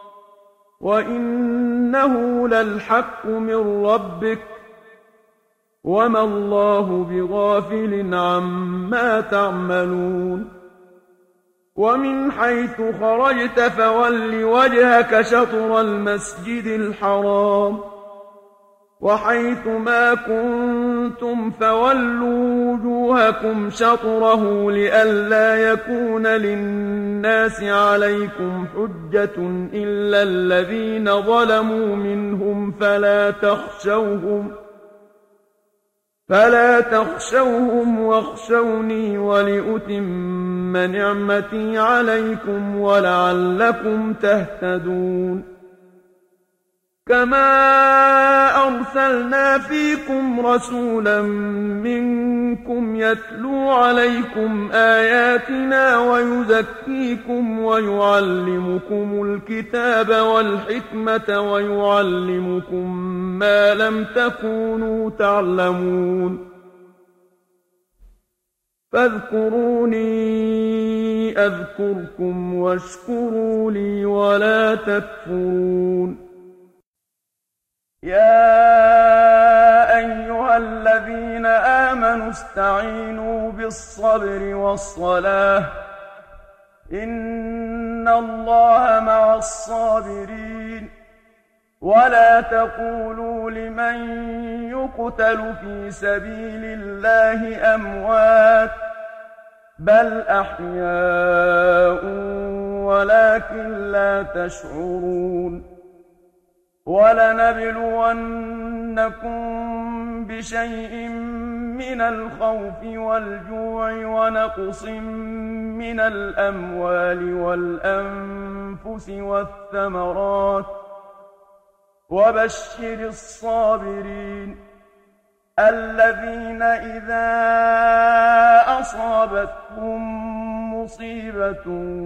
S1: وإنه للحق من ربك وما الله بغافل عما تعملون ومن حيث خرجت فول وجهك شطر المسجد الحرام وحيث ما كنتم فولوا وجوهكم شطره لئلا يكون للناس عليكم حجة إلا الذين ظلموا منهم فلا تخشوهم واخشوني ولأتم نعمتي عليكم ولعلكم تهتدون كما أرسلنا فيكم رسولا منكم يتلو عليكم آياتنا ويزكيكم ويعلمكم الكتاب والحكمة ويعلمكم ما لم تكونوا تعلمون فاذكروني أذكركم واشكروا لي ولا تكفرون يا أيها الذين آمنوا استعينوا بالصبر والصلاة إن الله مع الصابرين ولا تقولوا لمن يقتل في سبيل الله أموات بل أحياء ولكن لا تشعرون ولنبلونكم بشيء من الخوف والجوع ونقص من الأموال والأنفس والثمرات وبشر الصابرين الذين إذا أصابتهم مصيبة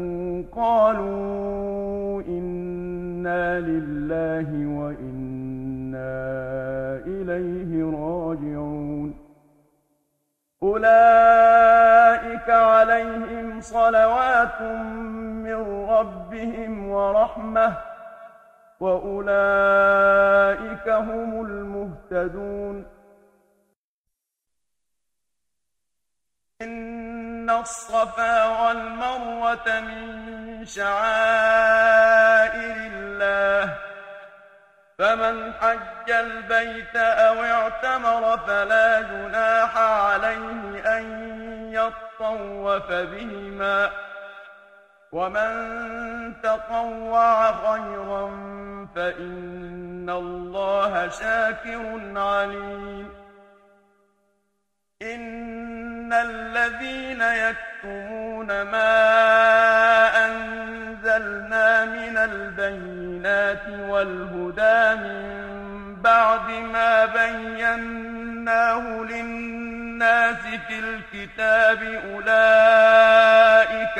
S1: قالوا إنا لله وإنا إليه راجعون أولئك عليهم صلوات من ربهم ورحمة وأولئك هم المهتدون إن الصفا والمروة من شعائر الله فمن حج البيت أو اعتمر فلا جناح عليه أن يطوف بهما ومن تطوع خيرا فإن الله شاكر عليم إن الذين يكتمون ما أنزلنا من البينات والهدى من بعد ما بيناه للناس في الكتاب أولئك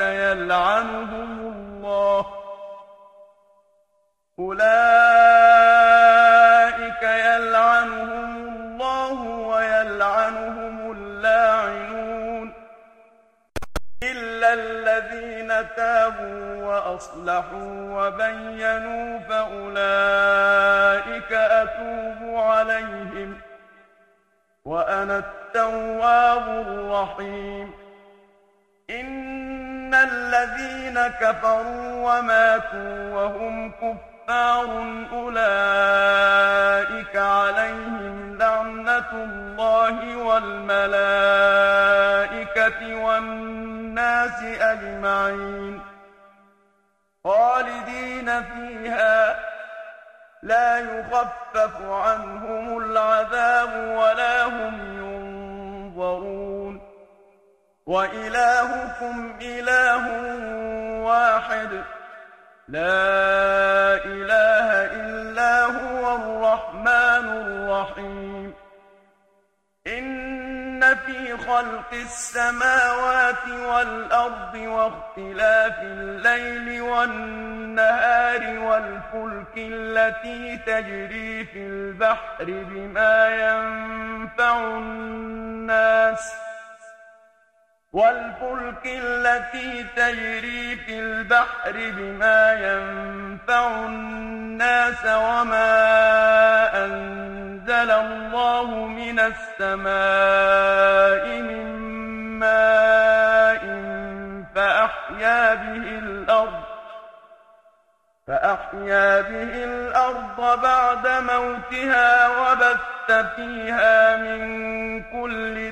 S1: يلعنهم الله ويلعنهم اللاعنون إلا الذين تابوا وأصلحوا وبينوا فأولئك أتوب عليهم وأنا التواب الرحيم إن الذين كفروا وماتوا وهم كفار أولئك عليهم لعنة الله والملائكة والناس أجمعين خالدين فيها لا يخفف عنهم العذاب ولا هم ينظرون وإلهكم إله واحد لا إله إلا هو الرحمن الرحيم إن إن في خلق السماوات والأرض واختلاف الليل والنهار والفلك التي تجري في البحر بما ينفع الناس وما أنزل الله من السماء من ماء فأحيا به الأرض بعد موتها وبث فيها من كل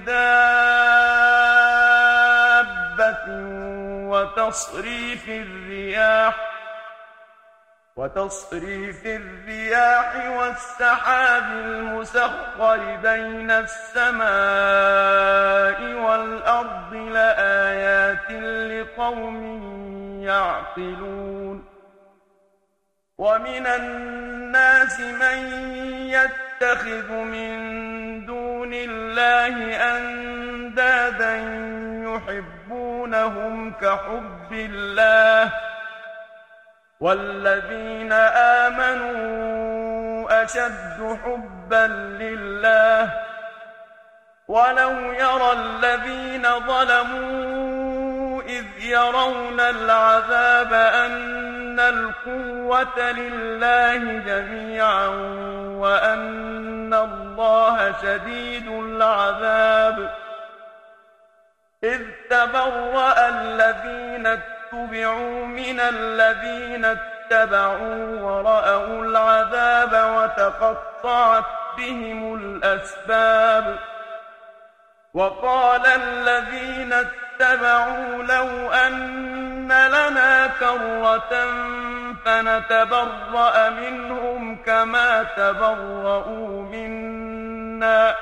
S1: دابة وتصريف الرياح والسحاب المسخر بين السماء والأرض لآيات لقوم يعقلون ومن الناس من يتخذ من دون الله أندادا يحبونهم كحب الله والذين آمنوا أشد حبا لله ولو يرى الذين ظلموا إذ يرون العذاب أن القوة لله جميعا وأن الله شديد العذاب إذ تبرأ الذين اتبعوا من الذين اتبعوا ورأوا العذاب وتقطعت بهم الأسباب وقال الذين اتبعوا لو أن لنا كرة فنتبرأ منهم كما تبرؤوا منا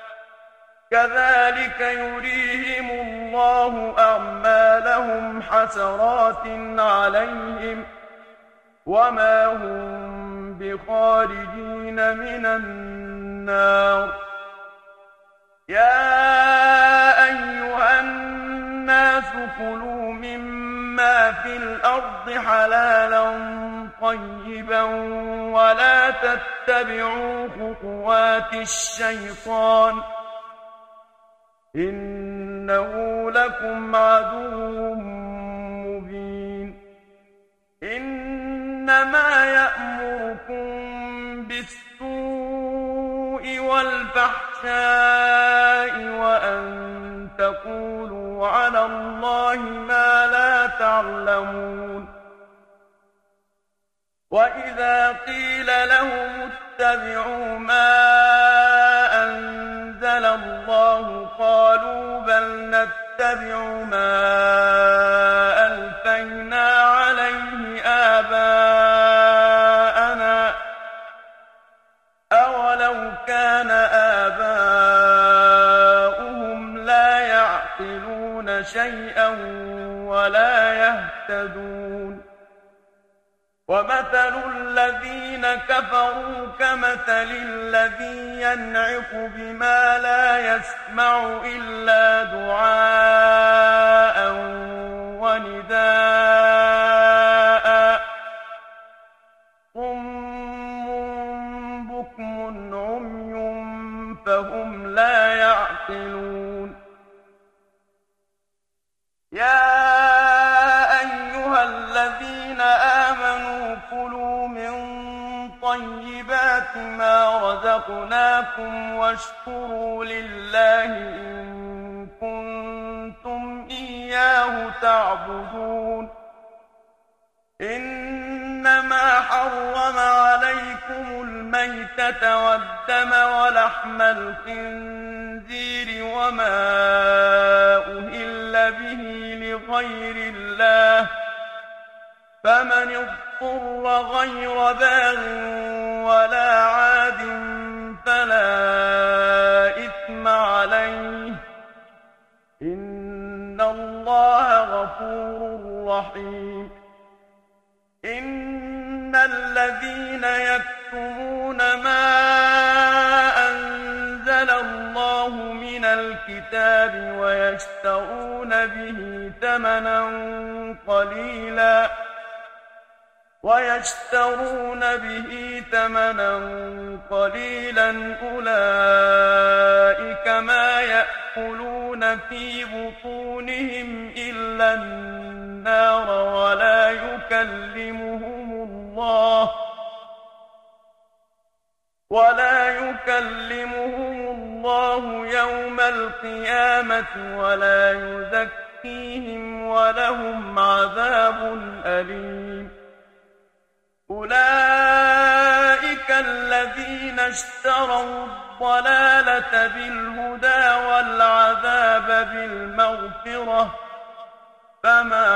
S1: كذلك يريهم الله أعمالهم حسرات عليهم وما هم بخارجين من النار يا أيها الناس كلوا مما في الأرض حلالا طيبا ولا تتبعوا خطوات الشيطان إنه لكم عدو مبين إنما يأمركم بالسوء والفحشاء وأن تقولوا على الله ما لا تعلمون وإذا قيل لهم اتبعوا ما أنزل الله قالوا بل نتبع ما ألفينا عليه آباءنا أولو كان آباؤهم لا يعقلون شيئا ولا يهتدون ومثل الذين كفروا كمثل الذي ينعق بما لا يسمع إلا دعاء ونداء صم بكم عمي فهم لا يعقلون يا أيها الذين آمنوا كلوا من طيبات ما رزقناكم واشكروا لله إن كنتم إياه تعبدون إنما حرم عليكم الميتة والدم ولحم الخنزير وما أهل به لغير الله فمن اضطر غير باغ ولا عاد فلا إثم عليه إن الله غفور رحيم إن الذين يكتمون ما أنزل الله من الكتاب الكتاب ويشترون به ثمنا قليلا أولئك ما يأكلون في بطونهم إلا النار ولا يكلمهم الله يوم القيامة ولا يزكيهم ولهم عذاب أليم أولئك الذين اشتروا الضلالة بالهدى والعذاب بالمغفرة فما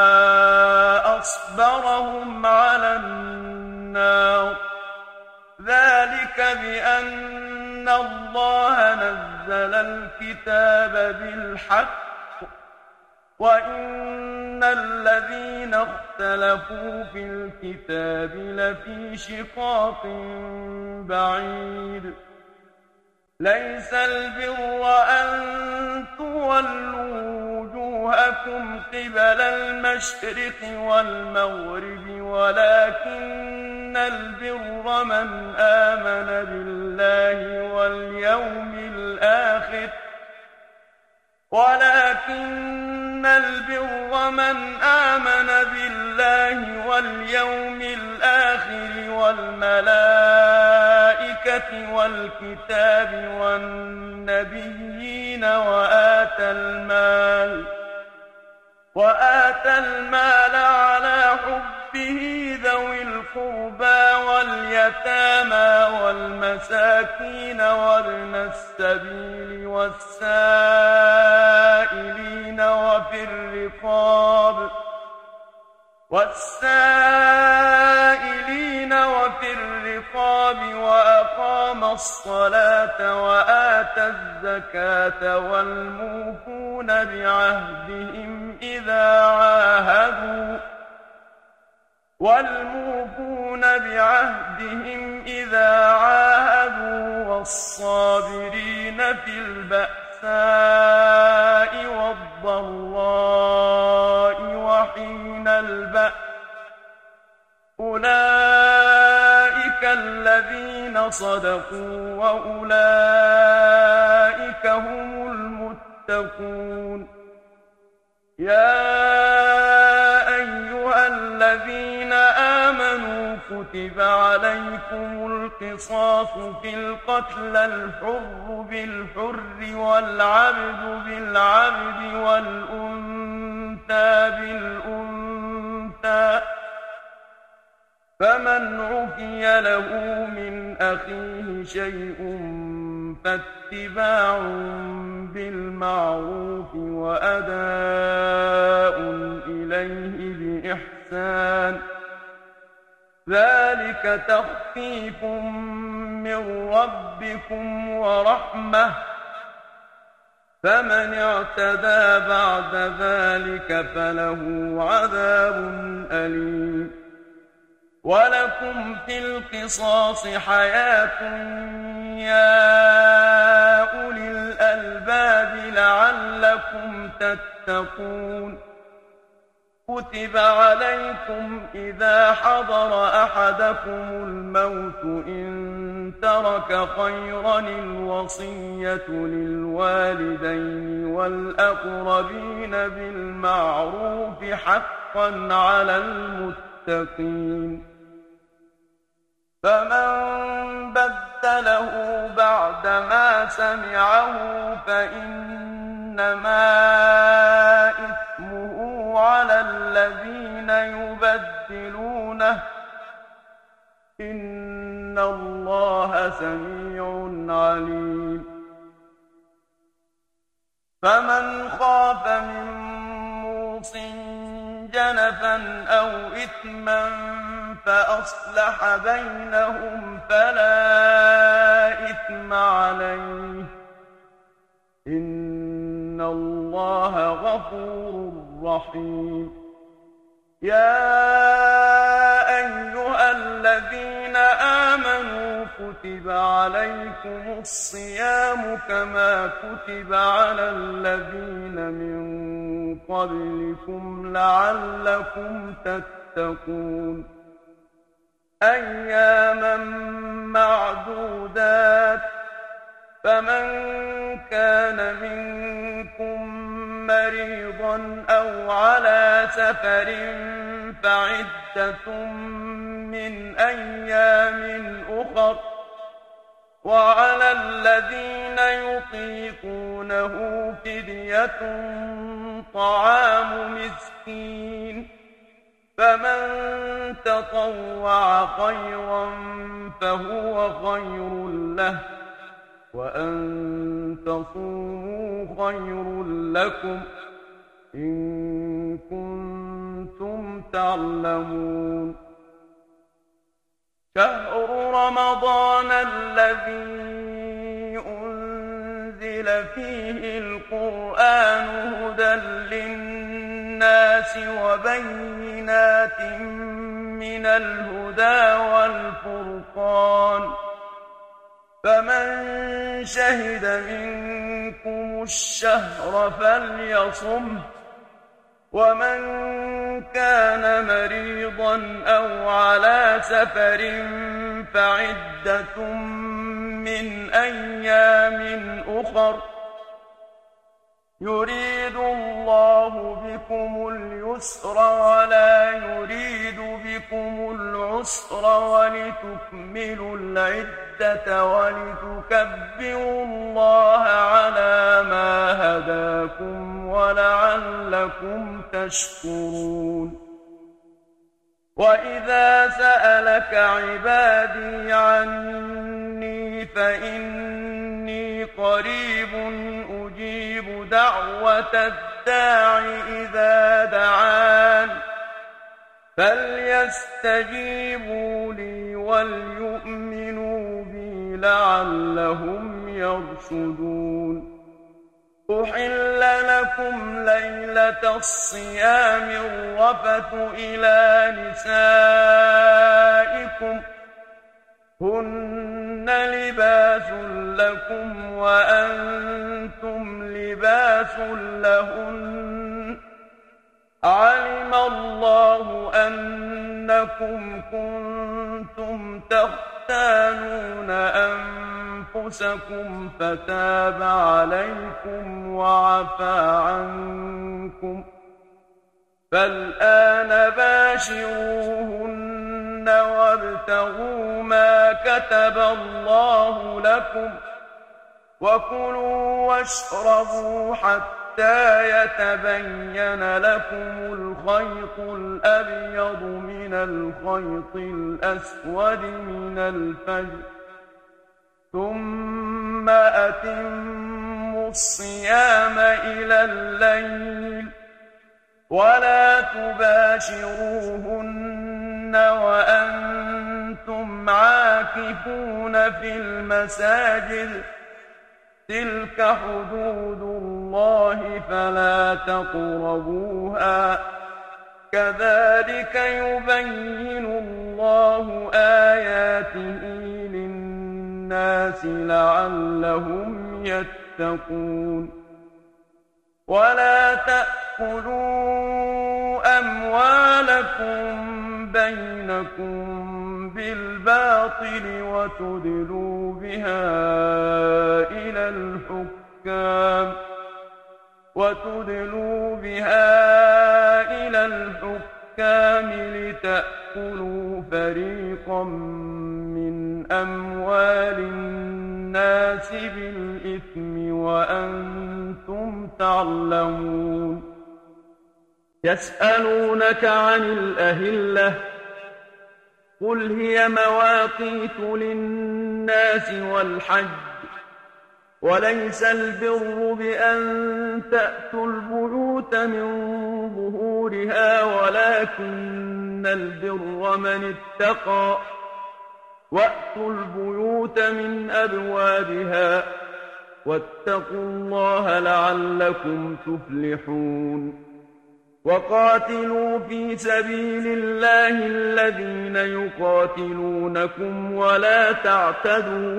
S1: أصبرهم على النار ذلك بأن الله نزل الكتاب بالحق وإن الذين اختلفوا في الكتاب لفي شقاق بعيد ليس البر أن تولوا وجوهكم قبل المشرق والمغرب ولكن البر من آمن بالله واليوم الآخر والملائكة والكتاب والنبيين وآتى المال على حبه ذوي القربى واليتامى والمساكين وابن السبيل والسائلين وفي الرقاب وأقام الصلاة وآتى الزكاة والموفون بعهدهم إذا عاهدوا والصابرين في البأساء والضراء وحين البأس أولئك الذين صدقوا وأولئك هم المتقون يا أيها الذين آمنوا كتب عليكم القصاص في القتل الحر بالحر والعبد بالعبد والأنثى بالأنثى فمن عفي له من أخيه شيء فاتباع بالمعروف وأداء إليه بإحسان ذلك تخفيف من ربكم ورحمة فمن اعتدى بعد ذلك فله عذاب أليم ولكم في القصاص حياة يا أولي الألباب لعلكم تتقون كتب عليكم إذا حضر أحدكم الموت إن ترك خيرا الوصية للوالدين والأقربين بالمعروف حقا على المتقين فمن بدله بعدما سمعه فإنما إثمه على الذين يبدلونه إن الله سميع عليم فمن خاف من موصٍ جنفا أو إثما فأصلح بينهم فلا إثم عليه إن الله غفور رحيم يا أيها الذين آمنوا كتب عليكم الصيام كما كتب على الذين من قبلكم لعلكم تتقون أياما معدودات فمن كان منكم مريضا أو على سفر فعدة من أيام أخر وعلى الذين يطيقونه فدية طعام مسكين فمن تطوع خيرا فهو خير له وأن تصوموا خير لكم إن كنتم تعلمون شهر رمضان الذي أنزل فيه القرآن هدى للناس وبينات من الهدى والفرقان فمن شهد منكم الشهر فليصمه ومن كان مريضا أو على سفر فعدة من أيام أخر يريد الله بكم اليسر ولا يريد بكم العسر ولتكملوا العدة ولتكبروا الله على ما هداكم ولعلكم تشكرون وإذا سألك عبادي عني فإني قريب أجيب دعوة الداع إذا دعان فليستجيبوا لي وليؤمنوا بي لعلهم يرشدون أحل لكم ليلة الصيام الرفث إلى نسائكم هن لباس لكم وأنتم لباس لهن علم الله أنكم كنتم تختانون أنفسكم فتاب عليكم وعفى عنكم فالآن باشروهن وابتغوا ما كتب الله لكم وكلوا واشربوا حتى يتبين لكم الخيط الأبيض من الخيط الأسود من الفجر ثم أتموا الصيام إلى الليل ولا تباشروهن وأنتم عاكفون في المساجد تلك حدود الله فلا تقربوها كذلك يبين الله آياته للناس لعلهم يتقون ولا تأكلوا أموالكم بينكم بالباطل وتدلوا بها إلى الحكام لتأكلوا فريقا من أموال الناس بالإثم وأنتم تعلمون يسألونك عن الأهلة قل هي مواقيت للناس والحج وليس البر بأن تأتوا البيوت من ظهورها ولكن البر من اتقى وأتوا البيوت من أبوابها واتقوا الله لعلكم تفلحون وقاتلوا في سبيل الله الذين يقاتلونكم ولا تعتدوا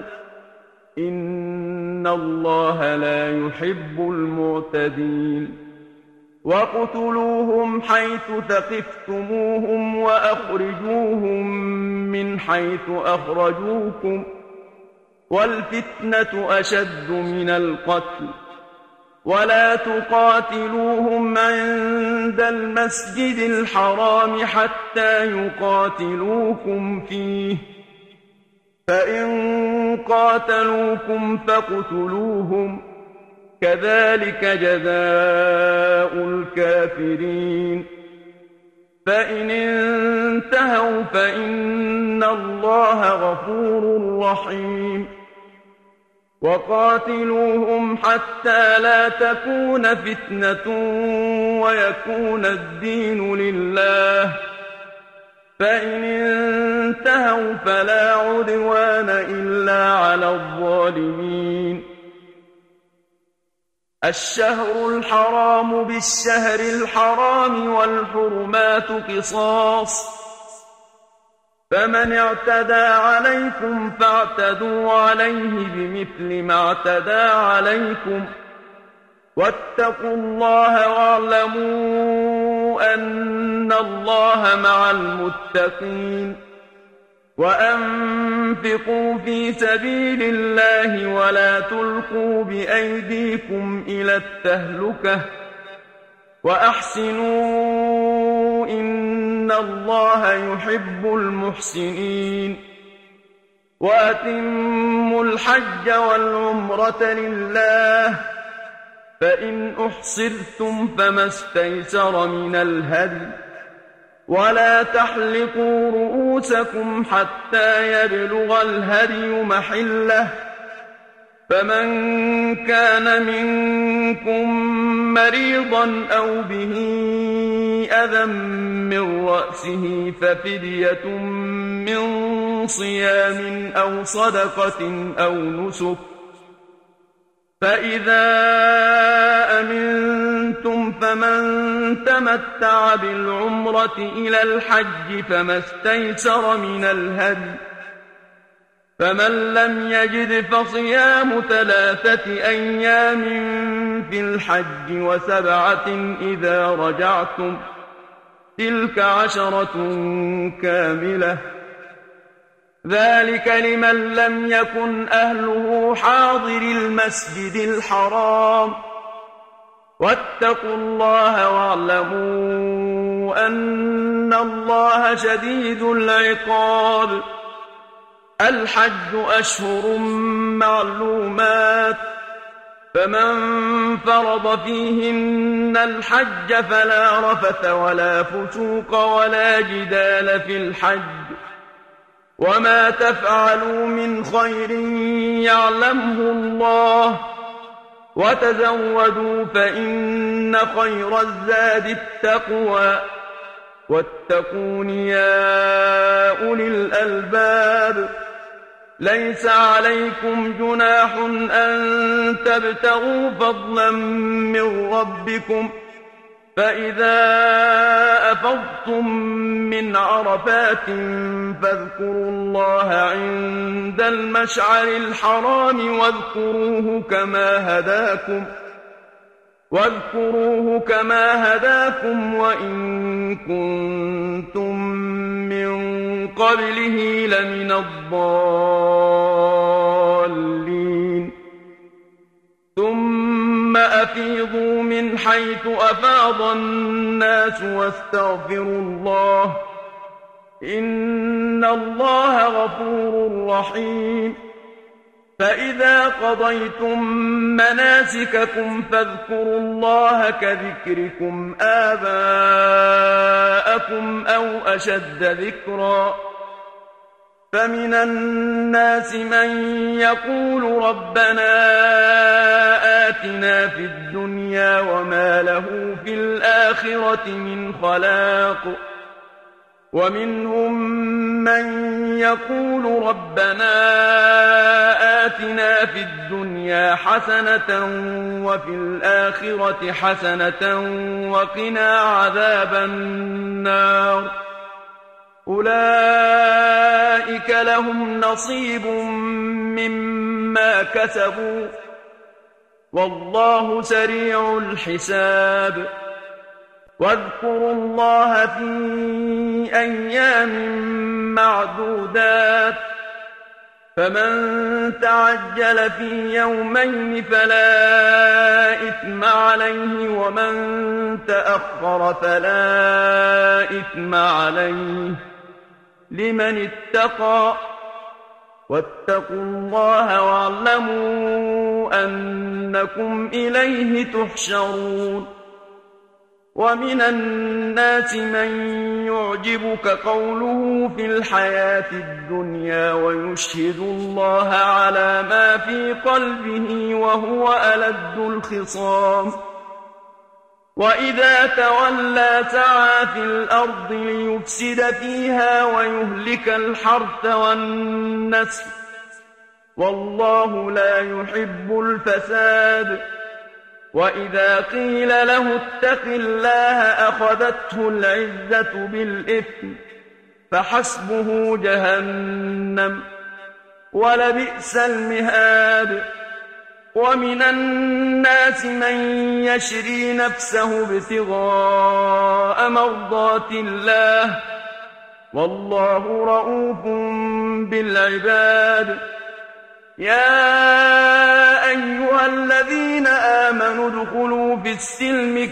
S1: إن الله لا يحب المعتدين واقتلوهم حيث ثقفتموهم وأخرجوهم من حيث أخرجوكم والفتنة أشد من القتل ولا تقاتلوهم عند المسجد الحرام حتى يقاتلوكم فيه فإن قاتلوكم فاقتلوهم كذلك جزاء الكافرين فإن انتهوا فإن الله غفور رحيم وقاتلوهم حتى لا تكون فتنة ويكون الدين لله فإن انتهوا فلا عدوان إلا على الظالمين الشهر الحرام بالشهر الحرام والحرمات قصاص فمن اعتدى عليكم فاعتدوا عليه بمثل ما اعتدى عليكم واتقوا الله واعلموا أن الله مع المتقين وأنفقوا في سبيل الله ولا تلقوا بأيديكم إلى التهلكة وأحسنوا إن الله يحب المحسنين وأتموا الحج والعمرة لله فإن أحصرتم فما استيسر من الهدي ولا تحلقوا رؤوسكم حتى يبلغ الهدي محله فمن كان منكم مريضا أو به أذى من رأسه ففدية من صيام أو صدقة أو نسك فإذا أمنتم فمن تمتع بالعمرة إلى الحج فما استيسر من الهدي فمن لم يجد فصيام 3 أيام في الحج و7 إذا رجعتم تلك 10 كاملة ذلك لمن لم يكن أهله حاضر المسجد الحرام واتقوا الله واعلموا أن الله شديد العقاب الحج أشهر معلومات فمن فرض فيهن الحج فلا رفث ولا فسوق ولا جدال في الحج وما تفعلوا من خير يعلمه الله وتزودوا فإن خير الزاد التقوى واتقون يا أولي الألباب ليس عليكم جناح أن تبتغوا فضلا من ربكم فإذا أفضتم من عرفات فاذكروا الله عند المشعر الحرام واذكروه كما هداكم وإن كنتم من قبله لمن الضالين ثم أفيضوا من حيث أفاض الناس واستغفروا الله إن الله غفور رحيم فإذا قضيتم مناسككم فاذكروا الله كذكركم آباءكم أو أشد ذكرا فمن الناس من يقول ربنا آتنا في الدنيا وما له في الآخرة من خلاق ومنهم من يقول ربنا آتنا في الدنيا حسنة وفي الآخرة حسنة وقنا عذاب النار أولئك لهم نصيب مما كسبوا والله سريع الحساب واذكروا الله في أيام معدودات فمن تعجل في يومين فلا إثم عليه ومن تأخر فلا إثم عليه لمن اتقى واتقوا الله واعلموا أنكم إليه تحشرون ومن الناس من يعجبك قوله في الحياة الدنيا ويشهد الله على ما في قلبه وهو ألد الخصام وإذا تولى سعى في الأرض ليفسد فيها ويهلك الحرث والنسل والله لا يحب الفساد وإذا قيل له اتق الله أخذته العزة بالإثم فحسبه جهنم ولبئس المهاد ومن الناس من يشري نفسه ابتغاء مرضات الله والله رؤوف بالعباد يا أيها الذين آمنوا ادخلوا في السلم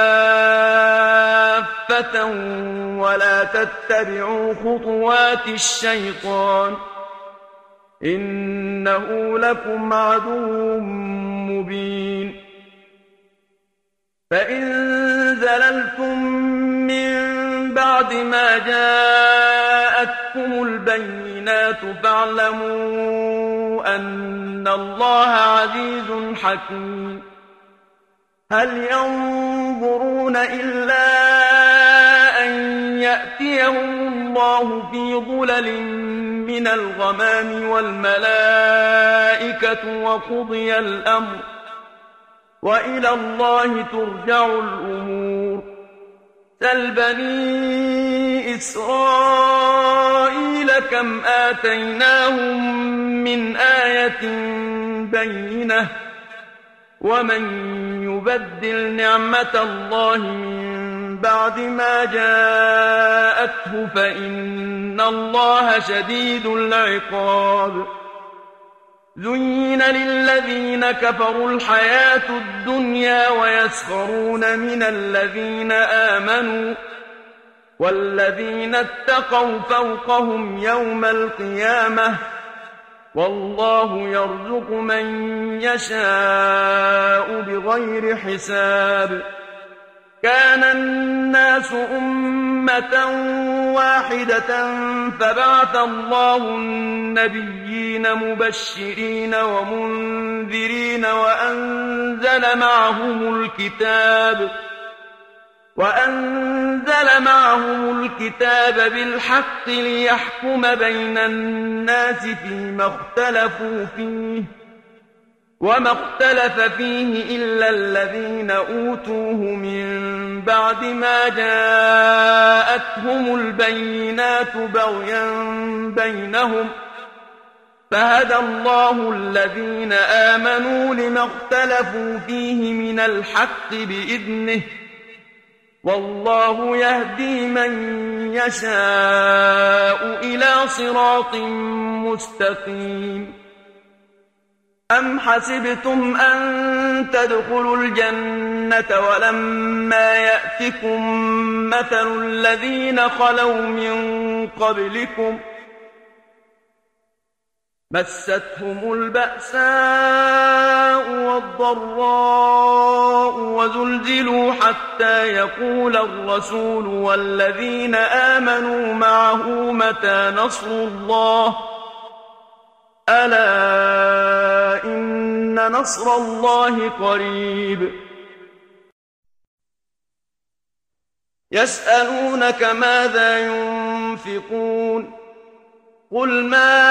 S1: كافة ولا تتبعوا خطوات الشيطان إنه لكم عدو مبين فإن زللتم من بعد ما جاءتكم البينات فاعلموا أن الله عزيز حكيم هل ينظرون إلا أن يأتيهم الله في ظلل من الغمام والملائكة وقضي الأمر وإلى الله ترجع الأمور سل بني إسرائيل كم آتيناهم من آية بينة ومن يبدل نعمة الله من بعد ما جاءته فإن الله شديد العقاب زين للذين كفروا الحياة الدنيا ويسخرون من الذين آمنوا والذين اتقوا فوقهم يوم القيامة والله يرزق من يشاء بغير حساب كان الناس أمة واحدة فبعث الله النبيين مبشرين ومنذرين وأنزل معهم الكتاب بالحق ليحكم بين الناس فيما اختلفوا فيه وما اختلف فيه إلا الذين أوتوه من بعد ما جاءتهم البينات بغيا بينهم فهدى الله الذين آمنوا لما اختلفوا فيه من الحق بإذنه والله يهدي من يشاء إلى صراط مستقيم أم حسبتم أن تدخلوا الجنة ولما يأتكم مثل الذين خلوا من قبلكم مستهم البأساء والضراء وزلزلوا حتى يقول الرسول والذين آمنوا معه متى نصر الله ألا إن نصر الله قريب يسألونك ماذا ينفقون ينفقون قل ما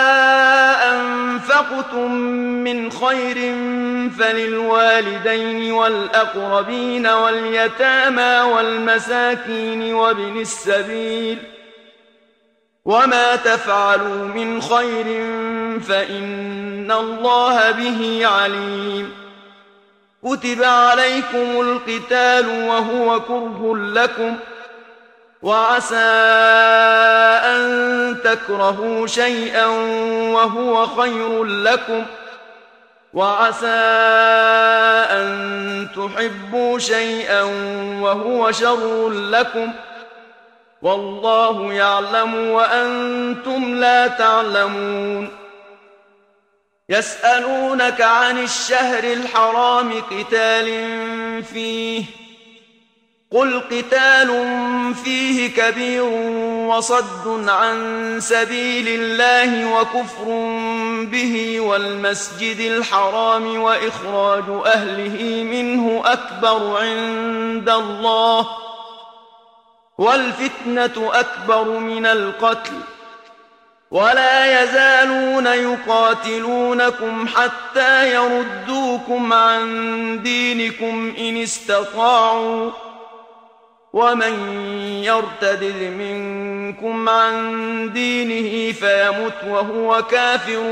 S1: أنفقتم من خير فللوالدين والأقربين واليتامى والمساكين وابن السبيل وما تفعلوا من خير فإن الله به عليم كتب عليكم القتال وهو كره لكم وعسى أن تكرهوا شيئا وهو خير لكم وعسى أن تحبوا شيئا وهو شر لكم والله يعلم وأنتم لا تعلمون يسألونك عن الشهر الحرام قتال فيه قل قتال فيه كبير وصد عن سبيل الله وكفر به والمسجد الحرام وإخراج أهله منه أكبر عند الله والفتنة أكبر من القتل ولا يزالون يقاتلونكم حتى يردوكم عن دينكم إن استطاعوا ومن يرتد منكم عن دينه فيمت وهو كافر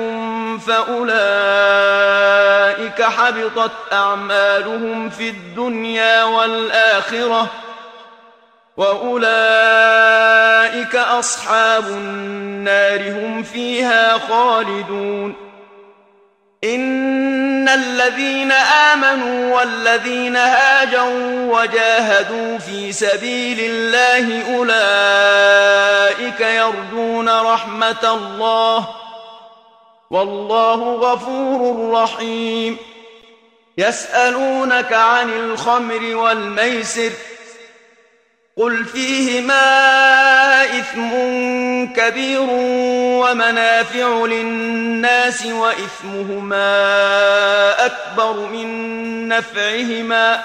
S1: فأولئك حبطت أعمالهم في الدنيا والآخرة وأولئك أصحاب النار هم فيها خالدون إن الذين آمنوا والذين هاجروا وجاهدوا في سبيل الله أولئك يرجون رحمة الله والله غفور رحيم يسألونك عن الخمر والميسر قل فيهما إثم كبير ومنافع للناس وإثمهما أكبر من نفعهما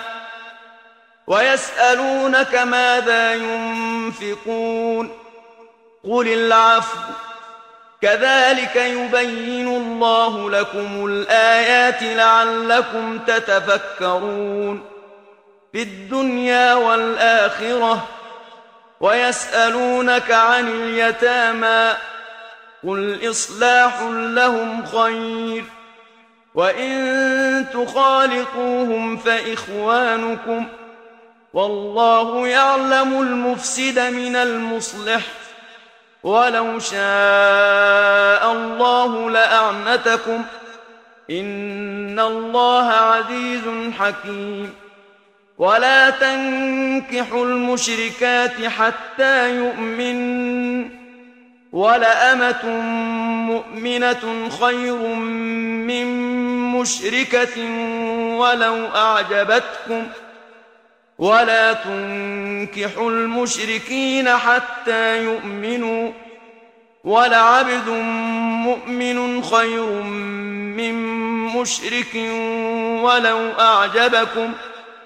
S1: ويسألونك ماذا ينفقون قل العفو كذلك يبين الله لكم الآيات لعلكم تتفكرون في الدنيا والآخرة ويسألونك عن اليتامى قل إصلاح لهم خير وإن تخالطوهم فإخوانكم والله يعلم المفسد من المصلح ولو شاء الله لأعنتكم إن الله عزيز حكيم ولا تنكحوا المشركات حتى يؤمن ولأمة مؤمنة خير من مشركة ولو أعجبتكم ولا تنكحوا المشركين حتى يؤمنوا ولعبد مؤمن خير من مشرك ولو أعجبكم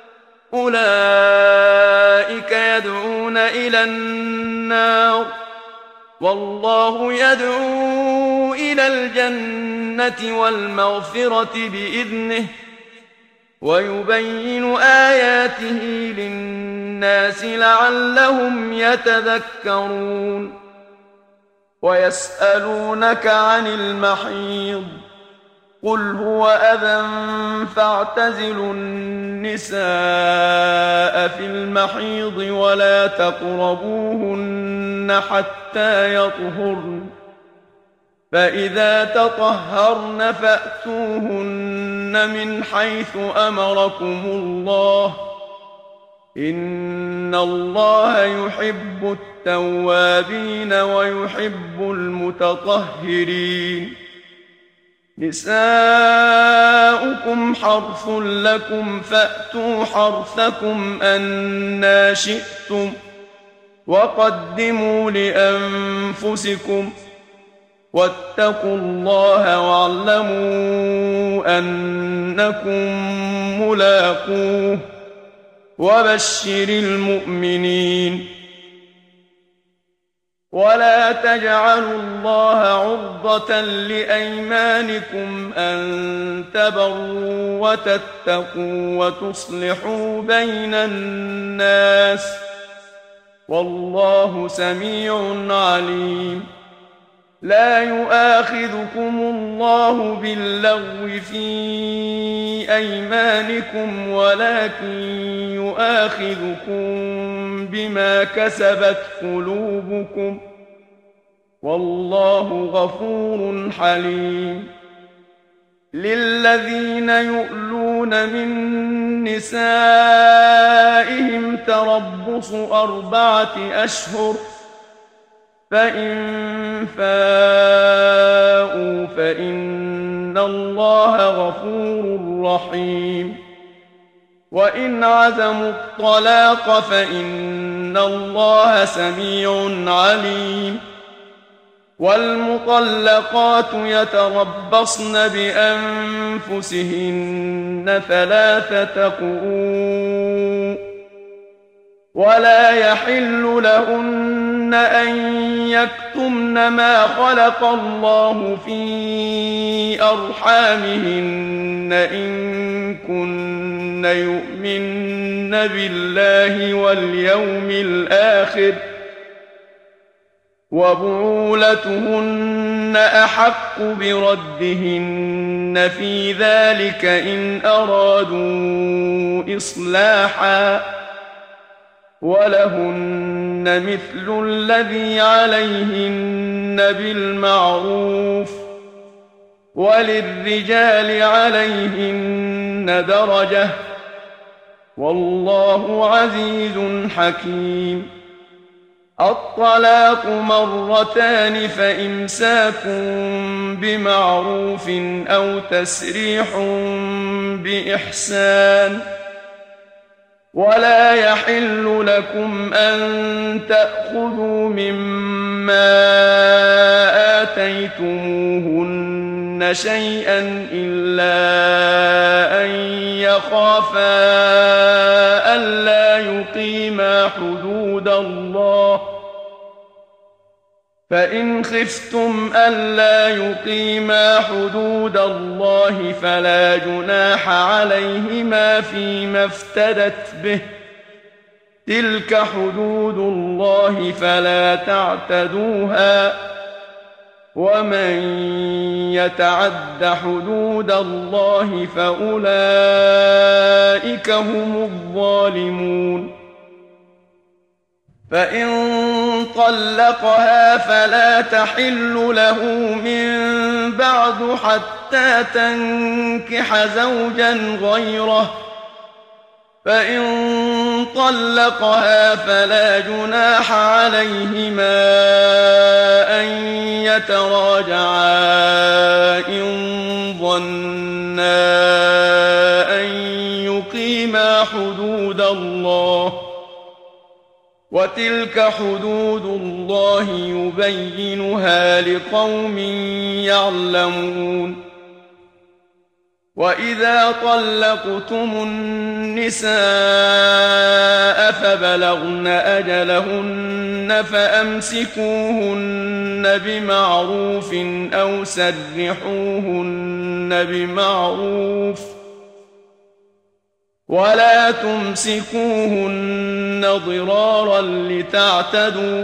S1: أولئك يدعون إلى النار والله يدعو إلى الجنة والمغفرة بإذنه ويبين آياته للناس لعلهم يتذكرون ويسألونك عن المحيض قل هو أذى فاعتزلوا النساء في المحيض ولا تقربوهن حتى يطهرن فإذا تطهرن فأتوهن من حيث أمركم الله إن الله يحب التوابين ويحب المتطهرين نساؤكم حرث لكم فأتوا حرثكم أنى شئتم وقدموا لأنفسكم واتقوا الله واعلموا أنكم ملاقوه وبشر المؤمنين ولا تجعلوا الله عرضة لأيمانكم أن تبروا وتتقوا وتصلحوا بين الناس والله سميع عليم. لا يؤاخذكم الله باللغو في أيمانكم ولكن يؤاخذكم بما كسبت قلوبكم والله غفور حليم. للذين يؤلون من نسائهم تربص 4 أشهر فإن فاءوا فإن الله غفور رحيم. وإن عزموا الطلاق فإن الله سميع عليم. والمطلقات يتربصن بأنفسهن 3 قروء ولا يحل لهن أن يكتمن ما خلق الله في أرحامهن إن كن يؤمن بالله واليوم الآخر وبعولتهن أحق بردهن في ذلك إن أرادوا إصلاحا ولهن مثل الذي عليهن بالمعروف وللرجال عليهن درجة والله عزيز حكيم. الطلاق 2 فإمساك بمعروف أو تسريح بإحسان. ولا يحل لكم أن تأخذوا مما آتيتموهن شيئا إلا أن يخافا ألا يقيما حدود الله فإن خفتم ألا يقيما حدود الله فلا جناح عليهما فيما افتدت به تلك حدود الله فلا تعتدوها ومن يتعد حدود الله فأولئك هم الظالمون. فإن طلقها فلا تحل له من بعد حتى تنكح زوجا غيره فإن طلقها فلا جناح عليهما أن يتراجعا إن ظنا أن يقيما حدود الله وتلك حدود الله يبينها لقوم يعلمون. وإذا طلقتم النساء فبلغن أجلهن فأمسكوهن بمعروف أو سرحوهن بمعروف ولا تمسكوهن ضرارا لتعتدوا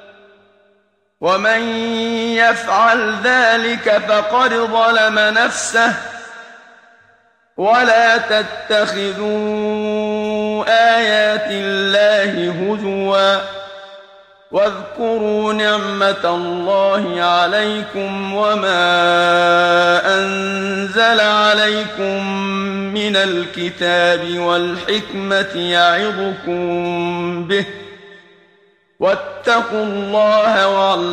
S1: ومن يفعل ذلك فقد ظلم نفسه ولا تتخذوا آيات الله هزوا واذكروا نعمة الله عليكم وما أنزل عليكم من الكتاب والحكمة يعظكم به واتقوا الله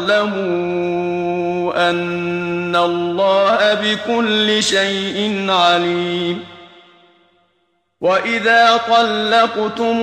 S1: واعلموا أن الله بكل شيء عليم. وإذا طلقتم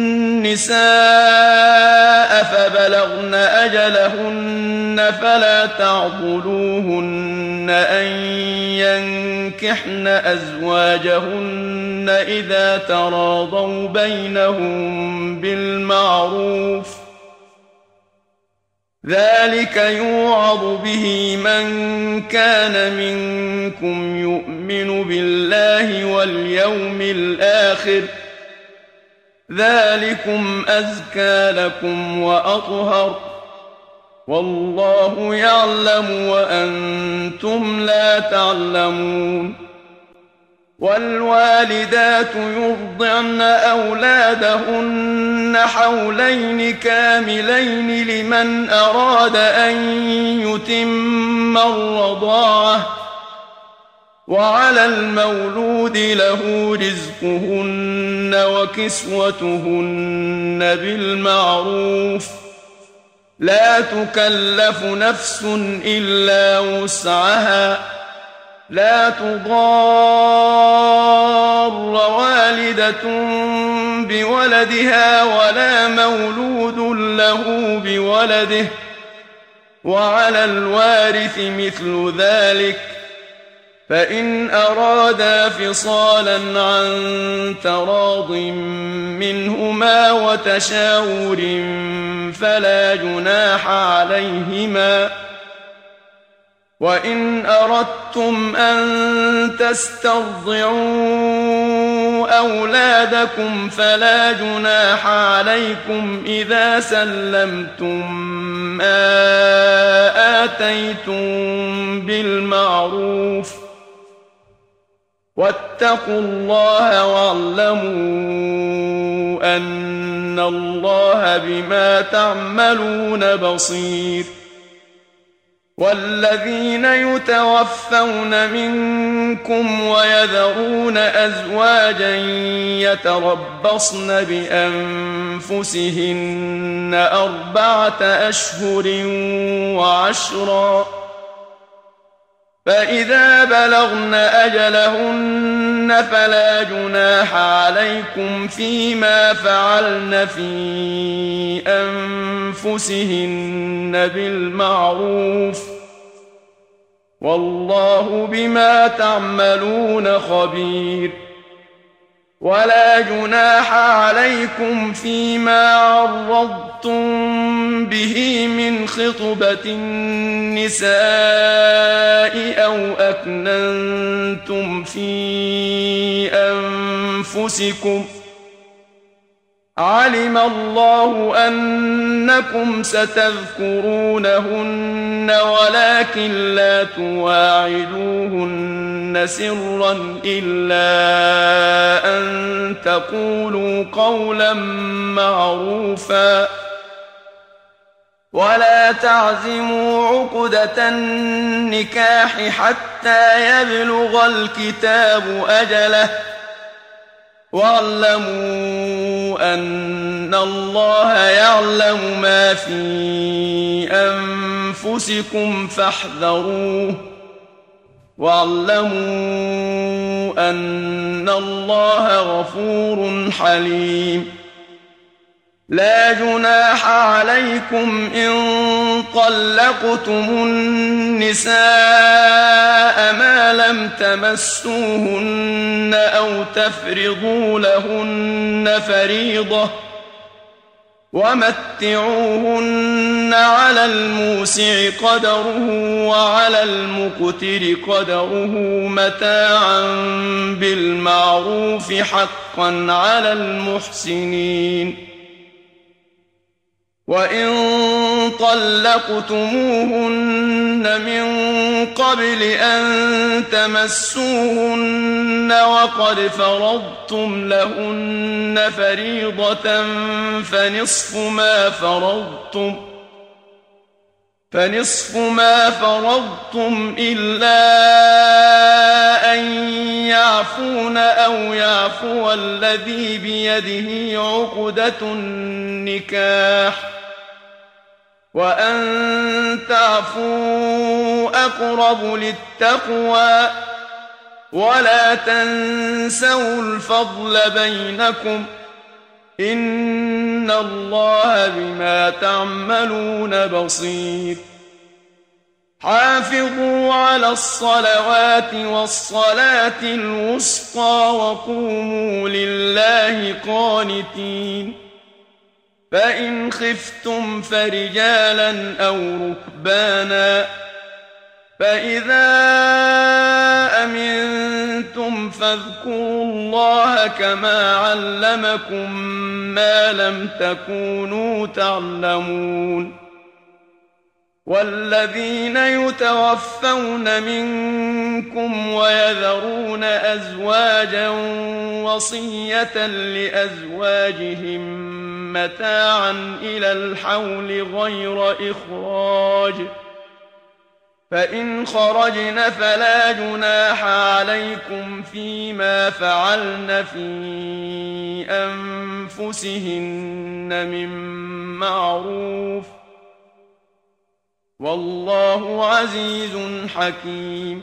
S1: النساء فبلغن أجلهن فلا تعضلوهن أن ينكحن أزواجهن إذا تراضوا بينهم بالمعروف ذلك يوعظ به من كان منكم يؤمن بالله واليوم الآخر ذلكم أزكى لكم وأطهر والله يعلم وأنتم لا تعلمون والوالدات يرضعن أولادهن حولين كاملين لمن أراد أن يتم الرضاعة وعلى المولود له رزقهن وكسوتهن بالمعروف لا تكلف نفس إلا وسعها لا تضار والدة بولدها ولا مولود له بولده وعلى الوارث مثل ذلك فإن أرادا فصالا عن تراض منهما وتشاور فلا جناح عليهما وإن أردتم أن تسترضعوا أولادكم فلا جناح عليكم إذا سلمتم ما آتيتم بالمعروف واتقوا الله واعلموا أن الله بما تعملون بصير والذين يتوفون منكم ويذرون أزواجا يتربصن بأنفسهن 4 أشهر و10 فإذا بلغن أجلهن فلا جناح عليكم فيما فعلن في أنفسهن بالمعروف والله بما تعملون خبير ولا جناح عليكم فيما عرضتم به من خطبة النساء أو أكننتم في أنفسكم علم الله أنكم ستذكرونهن ولكن لا تواعدوهن سرا إلا أن تقولوا قولا معروفا ولا تعزموا عقدة النكاح حتى يبلغ الكتاب أجله واعلموا أن الله يعلم ما في أنفسكم فاحذروه واعلموا أن الله غفور حليم لا جناح عليكم إن طلقتم النساء ما لم تمسوهن أو تفرضوا لهن فريضة ومتعوهن على الموسع قدره وعلى المقتر قدره متاعا بالمعروف حقا على المحسنين وإن طلقتموهن من قبل أن تمسوهن وقد فرضتم لهن فريضة فنصف ما فرضتم إلا أن يعفون أو يعفو الذي بيده عقدة النكاح وأن تعفوا أقرب للتقوى ولا تنسوا الفضل بينكم إن الله بما تعملون بصير حافظوا على الصلوات والصلاة الوسطى وقوموا لله قانتين فإن خفتم فرجالا أو ركبانا فإذا أمنتم فاذكروا الله كما علمكم ما لم تكونوا تعلمون والذين يتوفون منكم ويذرون أزواجا وصية لأزواجهم متاعا إلى الحول غير إخراج فإن خرجن فلا جناح عليكم فيما فعلن في أنفسهن من معروف والله عزيز حكيم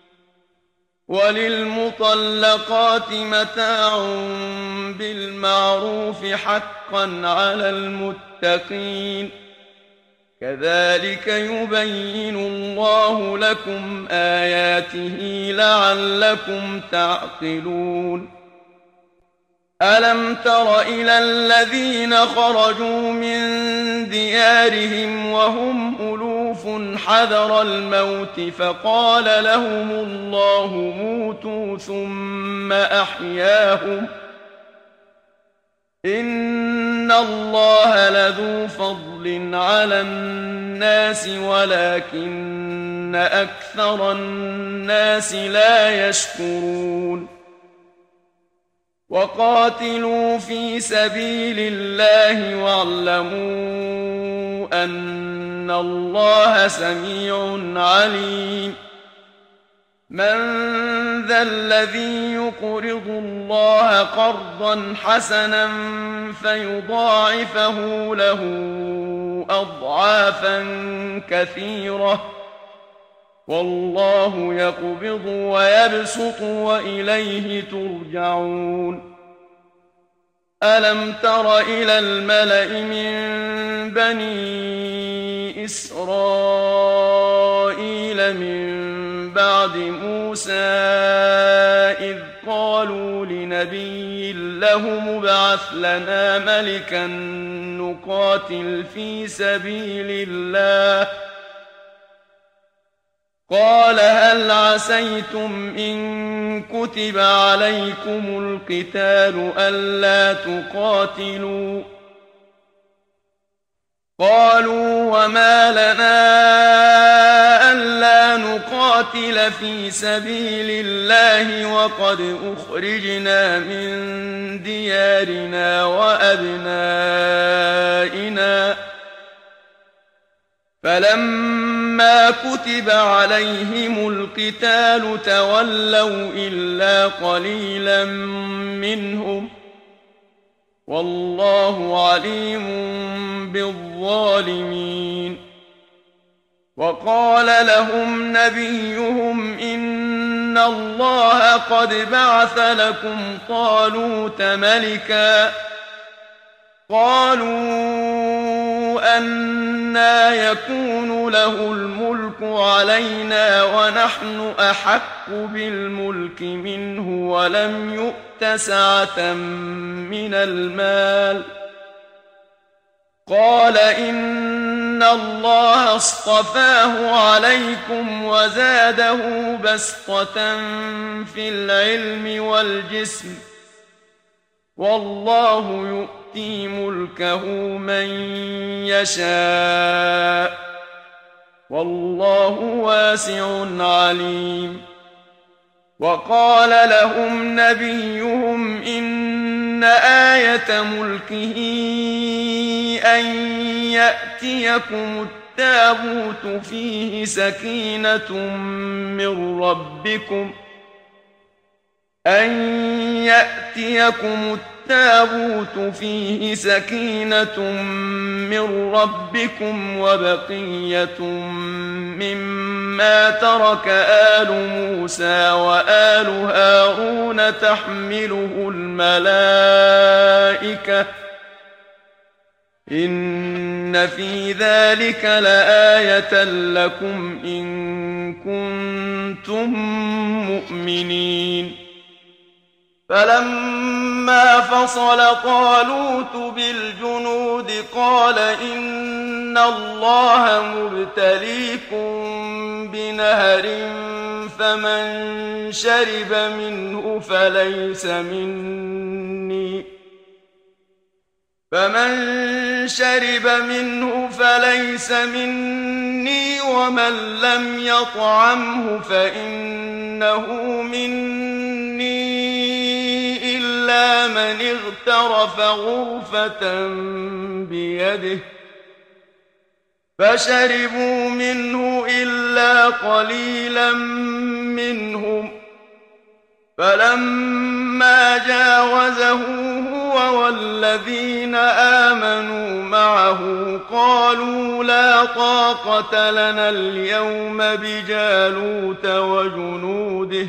S1: وللمطلقات متاع بالمعروف حقا على المتقين كذلك يبين الله لكم آياته لعلكم تعقلون ألم تر إلى الذين خرجوا من ديارهم وهم ألوف حذر الموت فقال لهم الله موتوا ثم أحياهم إن الله لذو فضل على الناس ولكن أكثر الناس لا يشكرون وقاتلوا في سبيل الله واعلموا أن الله سميع عليم من ذا الذي يقرض الله قرضا حسنا فيضاعفه له أضعافا كثيرة والله يقبض ويبسط وإليه ترجعون ألم تر إلى الملأ من بني إسرائيل من بعد موسى إذ قالوا لنبي له مبعث لنا ملكا نقاتل في سبيل الله قال هل عسيتم إن كتب عليكم القتال ألا تقاتلوا قالوا وما لنا ألا نقاتل في سبيل الله وقد أخرجنا من ديارنا وأبنائنا فلما كتب عليهم القتال تولوا إلا قليلا منهم والله عليم بالظالمين وقال لهم نبيهم إن الله قد بعث لكم طالوت ملكا قالوا أنى يكون له الملك علينا ونحن أحق بالملك منه ولم يؤت سعة من المال قال إن الله اصطفاه عليكم وزاده بسطة في العلم والجسم والله يؤتي ملكه من يشاء والله واسع عليم وقال لهم نبيهم إن آية ملكه أن يأتيكم التابوت فيه سكينة من ربكم وبقية مما ترك آل موسى وآل هارون تحمله الملائكة إن في ذلك لآية لكم إن كنتم مؤمنين فلما فصل طالوت بالجنود قال إن الله مبتليكم بنهر فمن شرب منه فليس مني ومن لم يطعمه فإنه مني إلا من اغترف غرفة بيده فشربوا منه إلا قليلا منهم فلما جاوزه هو والذين آمنوا معه قالوا لا طاقة لنا اليوم بجالوت وجنوده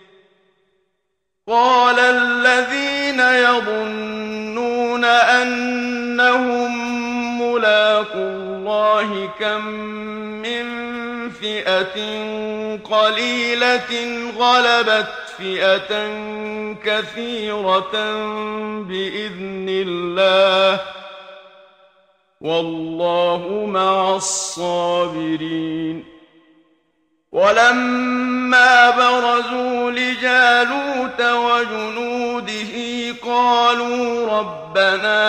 S1: قال الذين يظنون أنهم ملاقو الله كم من فئة قليلة غلبت فئة كثيرة بإذن الله والله مع الصابرين ولما برزوا لجالوت وجنوده قالوا ربنا